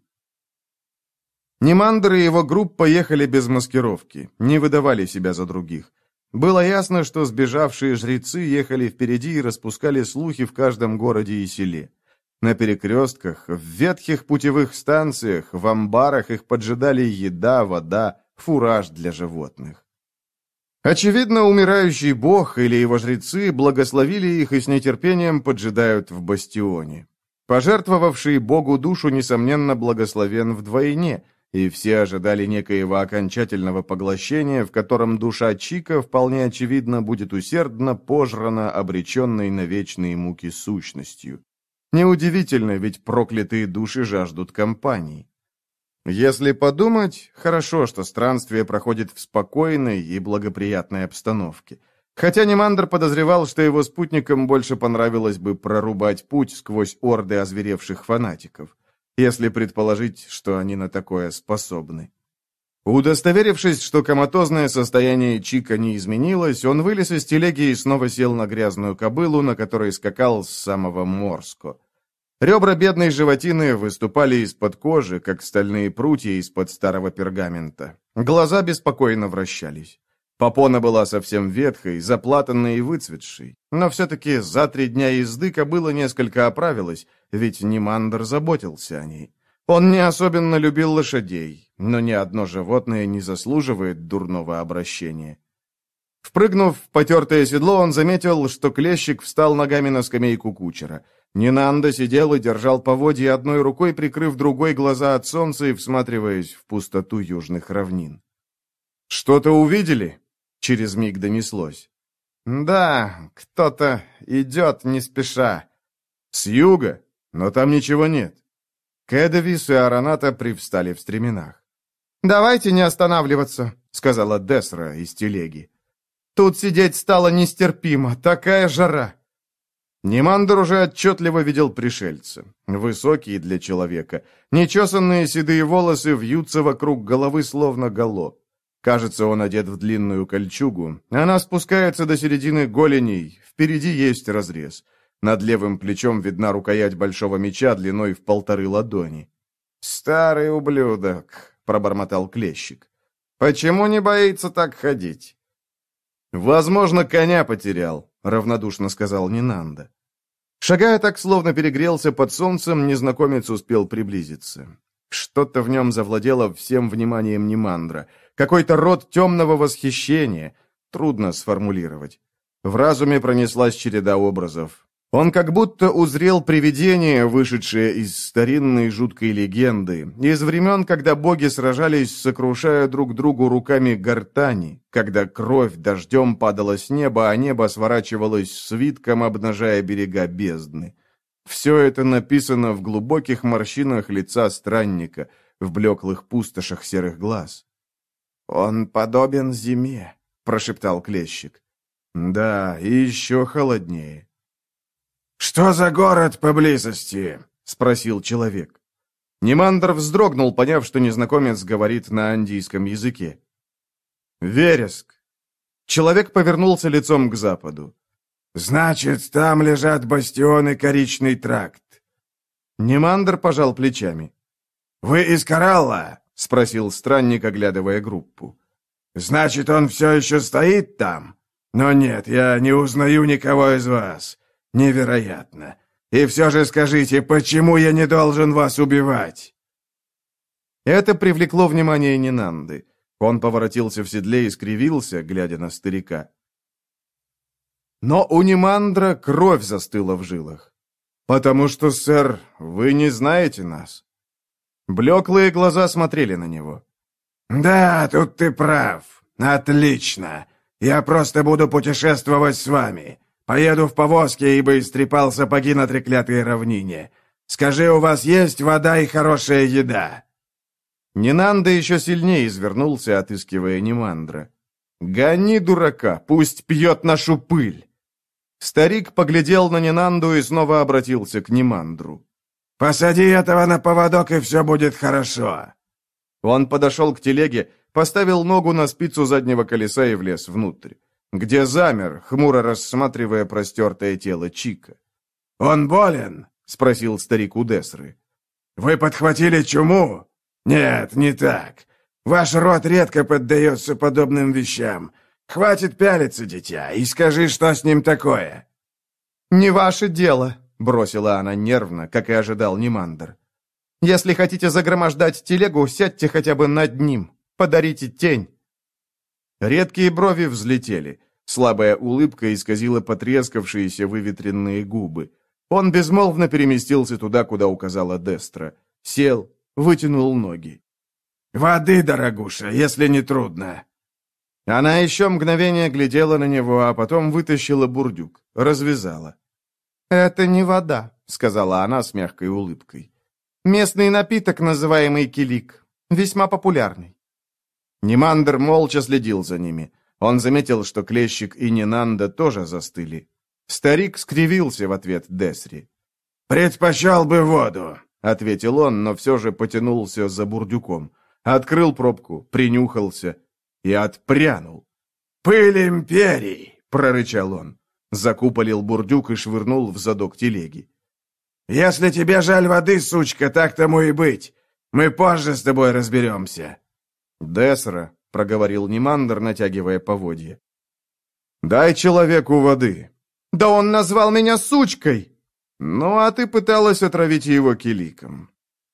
Немандр и его группа ехали без маскировки, не выдавали себя за других. Было ясно, что сбежавшие жрецы ехали впереди и распускали слухи в каждом городе и селе. На перекрестках, в ветхих путевых станциях, в амбарах их поджидали еда, вода, фураж для животных. Очевидно, умирающий бог или его жрецы благословили их и с нетерпением поджидают в бастионе. Пожертвовавший богу душу, несомненно, благословен вдвойне, и все ожидали некоего окончательного поглощения, в котором душа Чика, вполне очевидно, будет усердно пожрана, обреченной на вечные муки сущностью. Неудивительно, ведь проклятые души жаждут компании. Если подумать, хорошо, что странствие проходит в спокойной и благоприятной обстановке. Хотя Немандр подозревал, что его спутникам больше понравилось бы прорубать путь сквозь орды озверевших фанатиков, если предположить, что они на такое способны. Удостоверившись, что коматозное состояние Чика не изменилось, он вылез из телеги и снова сел на грязную кобылу, на которой скакал с самого Морско. Ребра бедной животины выступали из-под кожи, как стальные прутья из-под старого пергамента. Глаза беспокойно вращались. Попона была совсем ветхой, заплатанной и выцветшей. Но все-таки за три дня езды кобыла несколько оправилась, ведь Немандр заботился о ней. Он не особенно любил лошадей, но ни одно животное не заслуживает дурного обращения. Впрыгнув в потертое седло, он заметил, что клещик встал ногами на скамейку кучера. Нинанда сидел и держал поводья одной рукой, прикрыв другой глаза от солнца и всматриваясь в пустоту южных равнин. «Что-то увидели?» — через миг донеслось. «Да, кто-то идет не спеша». «С юга? Но там ничего нет». Кэдовис и Ароната привстали в стременах. «Давайте не останавливаться», — сказала Десра из телеги. «Тут сидеть стало нестерпимо, такая жара». Немандр уже отчетливо видел пришельца. Высокий для человека. Нечесанные седые волосы вьются вокруг головы, словно гало. Кажется, он одет в длинную кольчугу. Она спускается до середины голеней. Впереди есть разрез. Над левым плечом видна рукоять большого меча длиной в полторы ладони. «Старый ублюдок», — пробормотал клещик. «Почему не боится так ходить?» «Возможно, коня потерял», — равнодушно сказал Нинанда. Шагая так, словно перегрелся под солнцем, незнакомец успел приблизиться. Что-то в нем завладело всем вниманием Немандра. Какой-то род темного восхищения. Трудно сформулировать. В разуме пронеслась череда образов. Он как будто узрел привидение, вышедшее из старинной жуткой легенды, из времен, когда боги сражались, сокрушая друг другу руками гортани, когда кровь дождем падала с неба, а небо сворачивалось свитком, обнажая берега бездны. Все это написано в глубоких морщинах лица странника, в блеклых пустошах серых глаз. «Он подобен зиме», — прошептал клещик. «Да, и еще холоднее». «Что за город поблизости?» — спросил человек. Немандр вздрогнул, поняв, что незнакомец говорит на андийском языке. «Вереск». Человек повернулся лицом к западу. «Значит, там лежат бастионы Коричный тракт». Немандр пожал плечами. «Вы из Коралла?» — спросил странник, оглядывая группу. «Значит, он все еще стоит там? Но нет, я не узнаю никого из вас. Невероятно. И все же скажите, почему я не должен вас убивать?» Это привлекло внимание Нинанды. Он поворотился в седле и скривился, глядя на старика. Но у Немандра кровь застыла в жилах. «Потому что, сэр, вы не знаете нас». Блеклые глаза смотрели на него. «Да, тут ты прав. Отлично. Я просто буду путешествовать с вами. Поеду в повозке, ибо истрепал сапоги на треклятой равнине. Скажи, у вас есть вода и хорошая еда?» Нинанда еще сильнее извернулся, отыскивая Нимандра. «Гони дурака, пусть пьет нашу пыль!» Старик поглядел на Нинанду и снова обратился к Нимандру. «Посади этого на поводок, и все будет хорошо!» Он подошел к телеге, поставил ногу на спицу заднего колеса и влез внутрь, где замер, хмуро рассматривая простертое тело Чика. «Он болен?» — спросил старик у Десры. «Вы подхватили чуму?» «Нет, не так. Ваш род редко поддается подобным вещам. Хватит пялиться, дитя, и скажи, что с ним такое». «Не ваше дело», — бросила она нервно, как и ожидал Нимандр. «Если хотите загромождать телегу, сядьте хотя бы над ним. Подарите тень». Редкие брови взлетели. Слабая улыбка исказила потрескавшиеся выветренные губы. Он безмолвно переместился туда, куда указала Дестра. Сел, вытянул ноги. «Воды, дорогуша, если не трудно». Она еще мгновение глядела на него, а потом вытащила бурдюк, развязала. «Это не вода», — сказала она с мягкой улыбкой. «Местный напиток, называемый килик, весьма популярный». Нимандр молча следил за ними. Он заметил, что Клещик и Нинанда тоже застыли. Старик скривился в ответ Десри. «Предпочел бы воду», — ответил он, но все же потянулся за бурдюком. Открыл пробку, принюхался и отпрянул. «Пыль империй!» — прорычал он. Закупорил бурдюк и швырнул в задок телеги. «Если тебе жаль воды, сучка, так тому и быть. Мы позже с тобой разберемся». «Десра», — проговорил Нимандр, натягивая поводья. «Дай человеку воды». «Да он назвал меня сучкой!» «Ну, а ты пыталась отравить его киликом».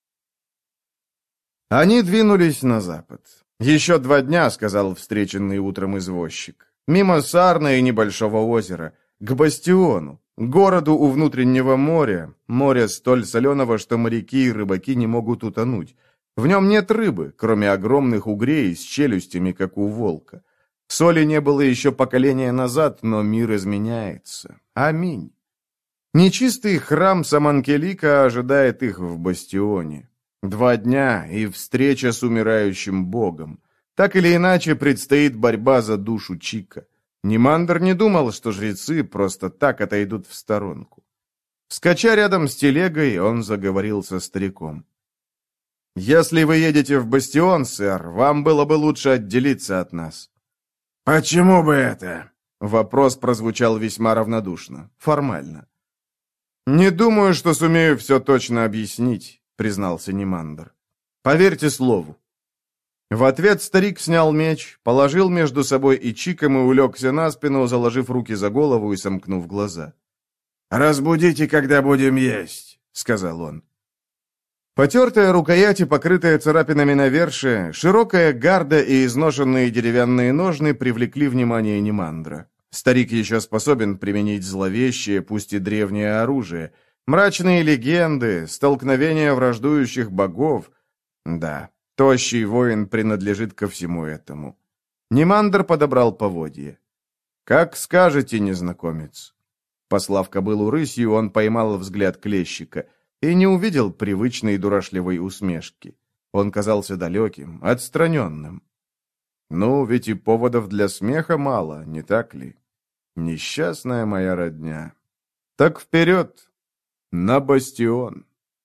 Они двинулись на запад. «Еще два дня», — сказал встреченный утром извозчик. «Мимо Сарна и небольшого озера, к Бастиону, городу у внутреннего моря, моря столь соленого, что моряки и рыбаки не могут утонуть. В нем нет рыбы, кроме огромных угрей с челюстями, как у волка. Соли не было еще поколения назад, но мир изменяется. Аминь. Нечистый храм Саманкелика ожидает их в Бастионе. Два дня и встреча с умирающим богом. Так или иначе предстоит борьба за душу Чика. Нимандр не думал, что жрецы просто так отойдут в сторонку. Скача рядом с телегой, он заговорил со стариком. «Если вы едете в Бастион, сэр, вам было бы лучше отделиться от нас». «Почему бы это?» Вопрос прозвучал весьма равнодушно, формально. «Не думаю, что сумею все точно объяснить», — признался Нимандр. «Поверьте слову». В ответ старик снял меч, положил между собой и Чиком и улегся на спину, заложив руки за голову и сомкнув глаза. «Разбудите, когда будем есть», — сказал он. Потертая рукоять и покрытая царапинами навершие, широкая гарда и изношенные деревянные ножны привлекли внимание Нимандра. Старик еще способен применить зловещее, пусть и древнее оружие. Мрачные легенды, столкновения враждующих богов. Да, тощий воин принадлежит ко всему этому. Нимандр подобрал поводье. «Как скажете, незнакомец». Послав кобылу рысью, он поймал взгляд клещика и не увидел привычной дурашливой усмешки. Он казался далеким, отстраненным. Ну, ведь и поводов для смеха мало, не так ли? Несчастная моя родня. Так вперед, на бастион.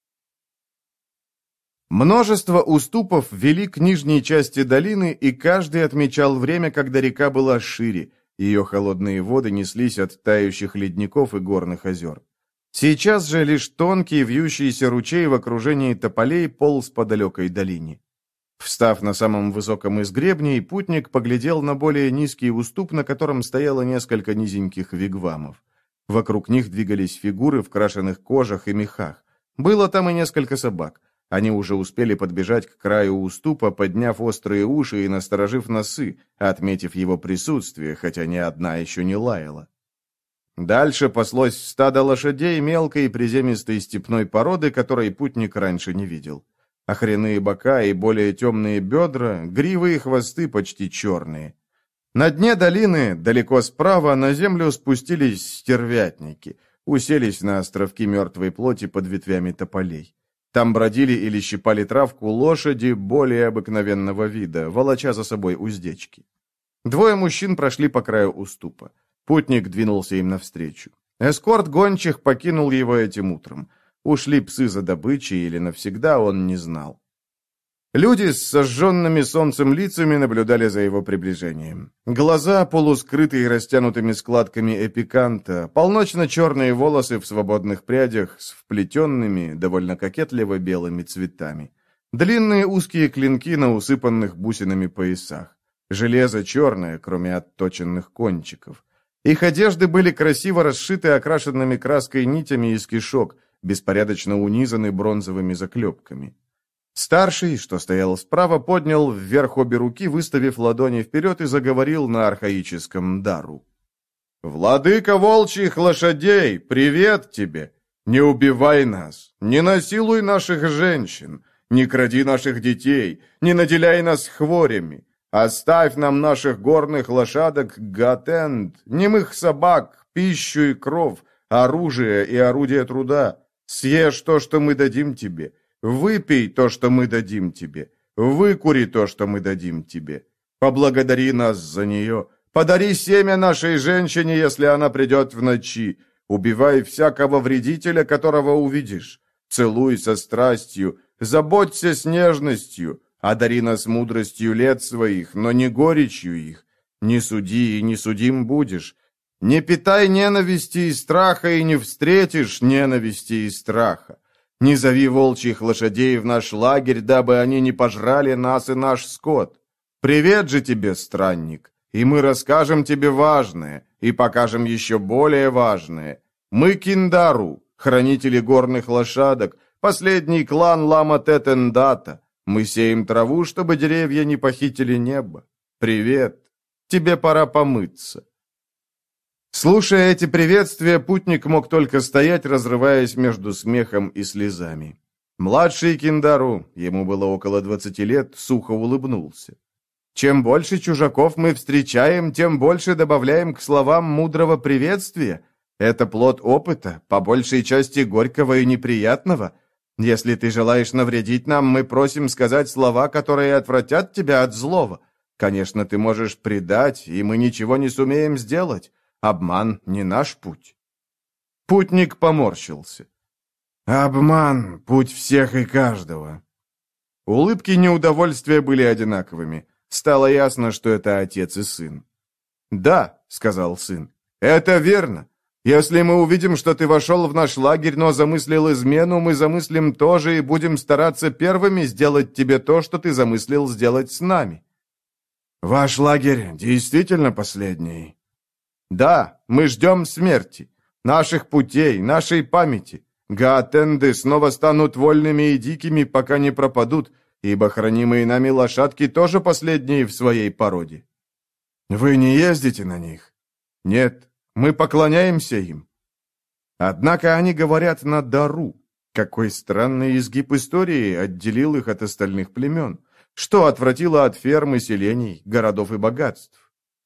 Множество уступов вели к нижней части долины, и каждый отмечал время, когда река была шире, ее холодные воды неслись от тающих ледников и горных озер. Сейчас же лишь тонкий вьющийся ручей в окружении тополей полз по далекой долине. Встав на самом высоком из гребней, путник поглядел на более низкий уступ, на котором стояло несколько низеньких вигвамов. Вокруг них двигались фигуры в крашеных кожах и мехах. Было там и несколько собак. Они уже успели подбежать к краю уступа, подняв острые уши и насторожив носы, отметив его присутствие, хотя ни одна еще не лаяла. Дальше паслось стадо лошадей мелкой приземистой степной породы, которой путник раньше не видел. Охряные бока и более темные бедра, гривы и хвосты почти черные. На дне долины, далеко справа, на землю спустились стервятники, уселись на островки мертвой плоти под ветвями тополей. Там бродили или щипали травку лошади более обыкновенного вида, волоча за собой уздечки. Двое мужчин прошли по краю уступа. Путник двинулся им навстречу. Эскорт гончих покинул его этим утром. Ушли псы за добычей или навсегда, он не знал. Люди с сожженными солнцем лицами наблюдали за его приближением. Глаза, полускрытые растянутыми складками эпиканта, полночно-черные волосы в свободных прядях с вплетенными, довольно кокетливо белыми цветами. Длинные узкие клинки на усыпанных бусинами поясах. Железо черное, кроме отточенных кончиков. Их одежды были красиво расшиты окрашенными краской нитями из кишок, беспорядочно унизаны бронзовыми заклепками. Старший, что стоял справа, поднял вверх обе руки, выставив ладони вперед, и заговорил на архаическом дару. «Владыка волчьих лошадей, привет тебе! Не убивай нас, не насилуй наших женщин, не кради наших детей, не наделяй нас хворями. Оставь нам наших горных лошадок Гатенд, немых собак, пищу и кров, оружие и орудие труда. Съешь то, что мы дадим тебе». Выпей то, что мы дадим тебе. Выкури то, что мы дадим тебе. Поблагодари нас за нее. Подари семя нашей женщине, если она придет в ночи. Убивай всякого вредителя, которого увидишь. Целуй со страстью. Заботься с нежностью. Одари нас мудростью лет своих, но не горечью их. Не суди, и не судим будешь. Не питай ненависти и страха, и не встретишь ненависти и страха. Не зови волчьих лошадей в наш лагерь, дабы они не пожрали нас и наш скот. Привет же тебе, странник, и мы расскажем тебе важное, и покажем еще более важное. Мы Киндару, хранители горных лошадок, последний клан Лама Тетендата. Мы сеем траву, чтобы деревья не похитили небо. Привет, тебе пора помыться». Слушая эти приветствия, путник мог только стоять, разрываясь между смехом и слезами. Младший Киндару, ему было около двадцати лет, сухо улыбнулся. «Чем больше чужаков мы встречаем, тем больше добавляем к словам мудрого приветствия. Это плод опыта, по большей части горького и неприятного. Если ты желаешь навредить нам, мы просим сказать слова, которые отвратят тебя от злого. Конечно, ты можешь предать, и мы ничего не сумеем сделать. Обман не наш путь». Путник поморщился. «Обман — путь всех и каждого». Улыбки неудовольствия были одинаковыми. Стало ясно, что это отец и сын. «Да», — сказал сын, — «это верно. Если мы увидим, что ты вошел в наш лагерь, но замыслил измену, мы замыслим тоже и будем стараться первыми сделать тебе то, что ты замыслил сделать с нами». «Ваш лагерь действительно последний?» «Да, мы ждем смерти, наших путей, нашей памяти. Гаатенды снова станут вольными и дикими, пока не пропадут, ибо хранимые нами лошадки тоже последние в своей породе». «Вы не ездите на них?» «Нет, мы поклоняемся им». Однако они говорят на дару. Какой странный изгиб истории отделил их от остальных племен. Что отвратило от ферм и селений, городов и богатств?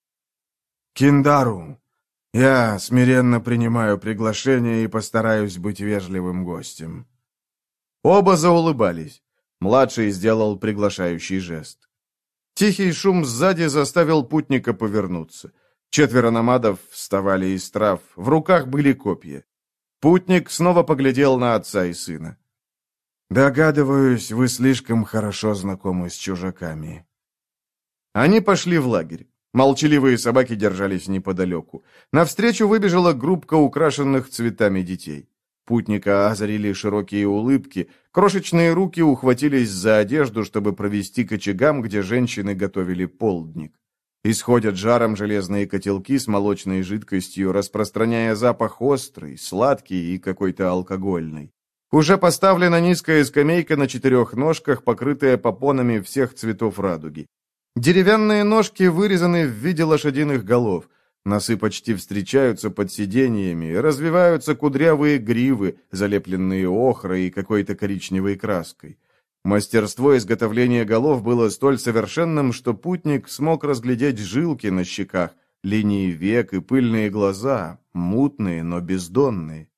«Киндару, я смиренно принимаю приглашение и постараюсь быть вежливым гостем». Оба заулыбались. Младший сделал приглашающий жест. Тихий шум сзади заставил путника повернуться. Четверо намадов вставали из трав, в руках были копья. Путник снова поглядел на отца и сына. «Догадываюсь, вы слишком хорошо знакомы с чужаками». Они пошли в лагерь. Молчаливые собаки держались неподалеку. Навстречу выбежала группка украшенных цветами детей. Путника озарили широкие улыбки, крошечные руки ухватились за одежду, чтобы провести к очагам, где женщины готовили полдник. Исходят жаром железные котелки с молочной жидкостью, распространяя запах острый, сладкий и какой-то алкогольный. Уже поставлена низкая скамейка на четырех ножках, покрытая попонами всех цветов радуги. Деревянные ножки вырезаны в виде лошадиных голов. Носы почти встречаются под сиденьями, развиваются кудрявые гривы, залепленные охрой и какой-то коричневой краской. Мастерство изготовления голов было столь совершенным, что путник смог разглядеть жилки на щеках, линии век и пыльные глаза, мутные, но бездонные.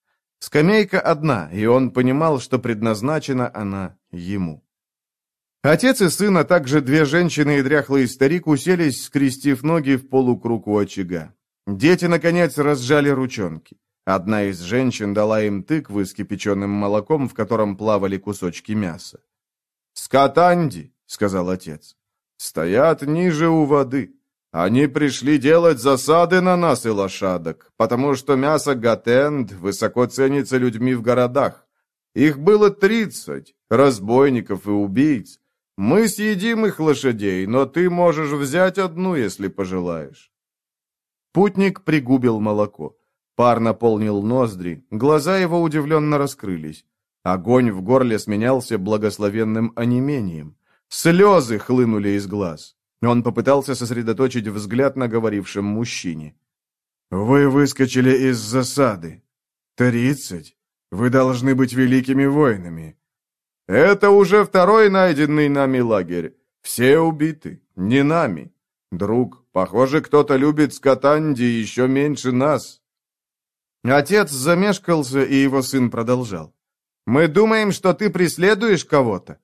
Скамейка одна, и он понимал, что предназначена она ему. Отец и сын, а также две женщины и дряхлый старик уселись, скрестив ноги в полукруг у очага. Дети, наконец, разжали ручонки. Одна из женщин дала им тыквы с кипяченым молоком, в котором плавали кусочки мяса. «Скотанди», — сказал отец, — «стоят ниже у воды. Они пришли делать засады на нас и лошадок, потому что мясо гатенд высоко ценится людьми в городах. Их было тридцать, разбойников и убийц. Мы съедим их лошадей, но ты можешь взять одну, если пожелаешь». Путник пригубил молоко. Пар наполнил ноздри, глаза его удивленно раскрылись. Огонь в горле сменялся благословенным онемением. Слезы хлынули из глаз. Он попытался сосредоточить взгляд на говорившем мужчине. «Вы выскочили из засады. Тридцать? Вы должны быть великими воинами». «Это уже второй найденный нами лагерь. Все убиты. Не нами. Друг, похоже, кто-то любит Скотанди еще меньше нас». Отец замешкался, и его сын продолжал. «Мы думаем, что ты преследуешь кого-то».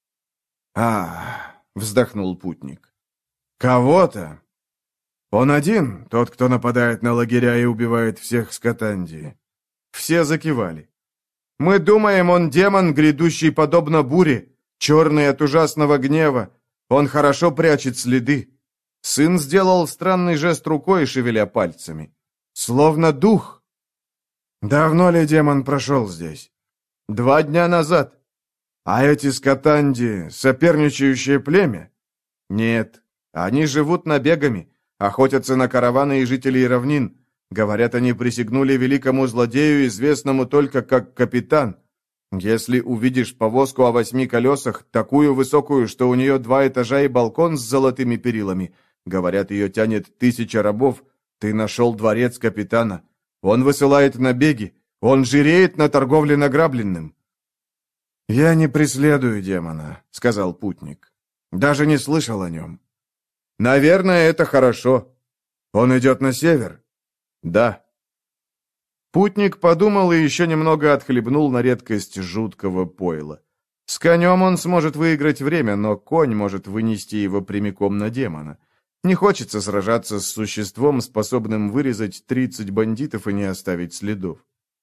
«А, — вздохнул путник, — кого-то? Он один, тот, кто нападает на лагеря и убивает всех Скотанди». Все закивали. «Мы думаем, он демон, грядущий подобно буре, черный от ужасного гнева. Он хорошо прячет следы». Сын сделал странный жест рукой, шевеля пальцами. «Словно дух». «Давно ли демон прошел здесь?» «Два дня назад». «А эти Скотанди — соперничающее племя?» «Нет, они живут набегами, охотятся на караваны и жителей равнин. Говорят, они присягнули великому злодею, известному только как Капитан. Если увидишь повозку о восьми колесах, такую высокую, что у нее два этажа и балкон с золотыми перилами, говорят, ее тянет тысяча рабов, ты нашел дворец Капитана. Он высылает набеги, он жиреет на торговле награбленным». «Я не преследую демона», — сказал путник. «Даже не слышал о нем». «Наверное, это хорошо». «Он идет на север?» «Да». Путник подумал и еще немного отхлебнул на редкость жуткого пойла. С конем он сможет выиграть время, но конь может вынести его прямиком на демона. Не хочется сражаться с существом, способным вырезать тридцать бандитов и не оставить следов.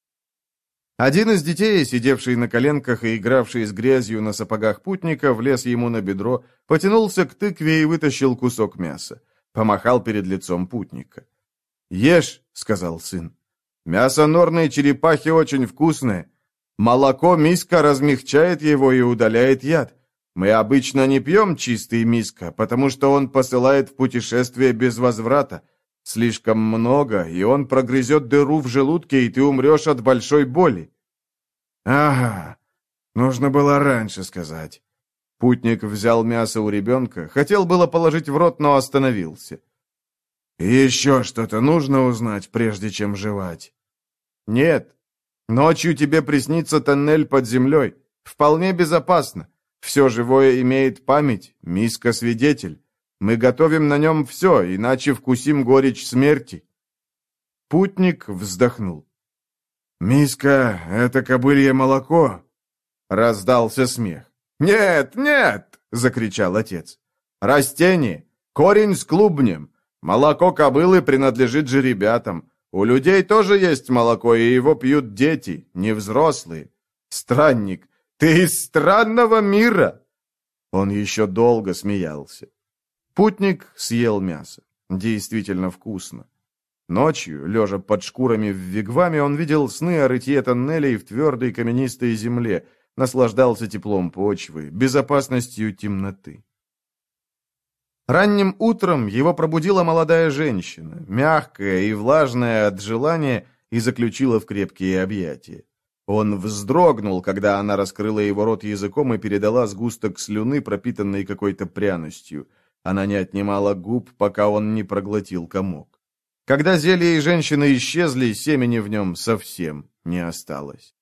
Один из детей, сидевший на коленках и игравший с грязью на сапогах путника, влез ему на бедро, потянулся к тыкве и вытащил кусок мяса. Помахал перед лицом путника. «Ешь», — сказал сын. «Мясо норной черепахи очень вкусное. Молоко миска размягчает его и удаляет яд. Мы обычно не пьем чистый миска, потому что он посылает в путешествие без возврата. Слишком много, и он прогрызет дыру в желудке, и ты умрешь от большой боли». «Ага, нужно было раньше сказать». Путник взял мясо у ребенка, хотел было положить в рот, но остановился. «Еще что-то нужно узнать, прежде чем жевать?» «Нет. Ночью тебе приснится тоннель под землей. Вполне безопасно. Все живое имеет память, миска свидетель. Мы готовим на нем все, иначе вкусим горечь смерти». Путник вздохнул. «Миска — это кобылье молоко?» Раздался смех. «Нет, нет!» — закричал отец. «Растение, корень с клубнем. Молоко кобылы принадлежит жеребятам. У людей тоже есть молоко, и его пьют дети, не взрослые. Странник, ты из странного мира!» Он еще долго смеялся. Путник съел мясо. Действительно вкусно. Ночью, лежа под шкурами в вигваме, он видел сны о рытье тоннелей в твердой каменистой земле, наслаждался теплом почвы, безопасностью темноты. Ранним утром его пробудила молодая женщина, мягкая и влажная от желания, и заключила в крепкие объятия. Он вздрогнул, когда она раскрыла его рот языком и передала сгусток слюны, пропитанной какой-то пряностью. Она не отнимала губ, пока он не проглотил комок. Когда зелье и женщины исчезли, семени в нем совсем не осталось.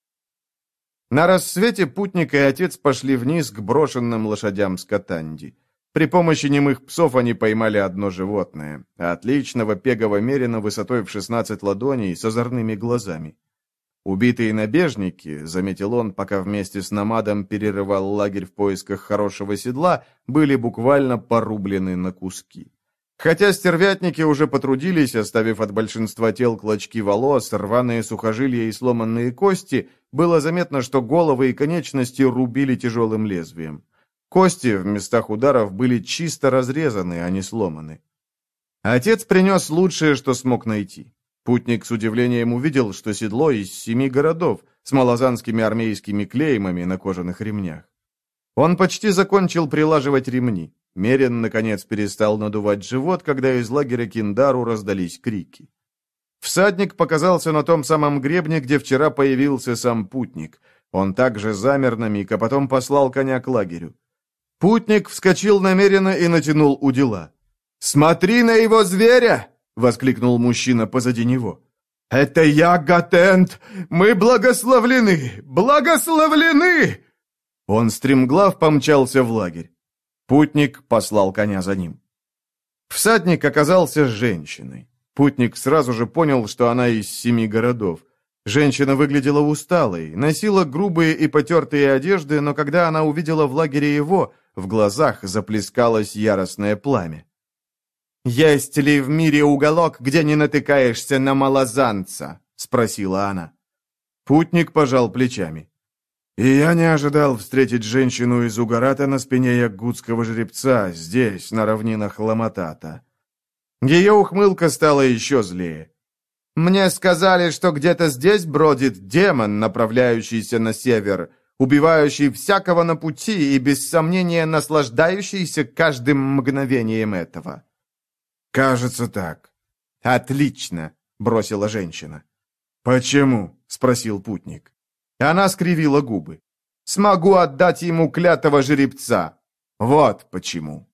На рассвете путник и отец пошли вниз к брошенным лошадям Скотанди. При помощи немых псов они поймали одно животное, отличного пегого мерина высотой в шестнадцать ладоней с озорными глазами. Убитые набежники, заметил он, пока вместе с намадом перерывал лагерь в поисках хорошего седла, были буквально порублены на куски. Хотя стервятники уже потрудились, оставив от большинства тел клочки волос, рваные сухожилия и сломанные кости, было заметно, что головы и конечности рубили тяжелым лезвием. Кости в местах ударов были чисто разрезаны, а не сломаны. Отец принес лучшее, что смог найти. Путник с удивлением увидел, что седло из семи городов с малозанскими армейскими клеймами на кожаных ремнях. Он почти закончил прилаживать ремни. Мерин, наконец, перестал надувать живот, когда из лагеря Киндару раздались крики. Всадник показался на том самом гребне, где вчера появился сам путник. Он также замер на миг, а потом послал коня к лагерю. Путник вскочил на Мерина и натянул удила. «Смотри на его зверя!» — воскликнул мужчина позади него. «Это я, Гатент! Мы благословлены! Благословлены!» Он стремглав помчался в лагерь. Путник послал коня за ним. Всадник оказался женщиной. Путник сразу же понял, что она из семи городов. Женщина выглядела усталой, носила грубые и потертые одежды, но когда она увидела в лагере его, в глазах заплескалось яростное пламя. «Есть ли в мире уголок, где не натыкаешься на малозанца?» — спросила она. Путник пожал плечами. «И я не ожидал встретить женщину из Угарата на спине ягудского жеребца здесь, на равнинах Ламатата». Ее ухмылка стала еще злее. «Мне сказали, что где-то здесь бродит демон, направляющийся на север, убивающий всякого на пути и, без сомнения, наслаждающийся каждым мгновением этого». «Кажется так». «Отлично», — бросила женщина. «Почему?» — спросил путник. Она скривила губы. «Смогу отдать ему клятого жеребца. Вот почему».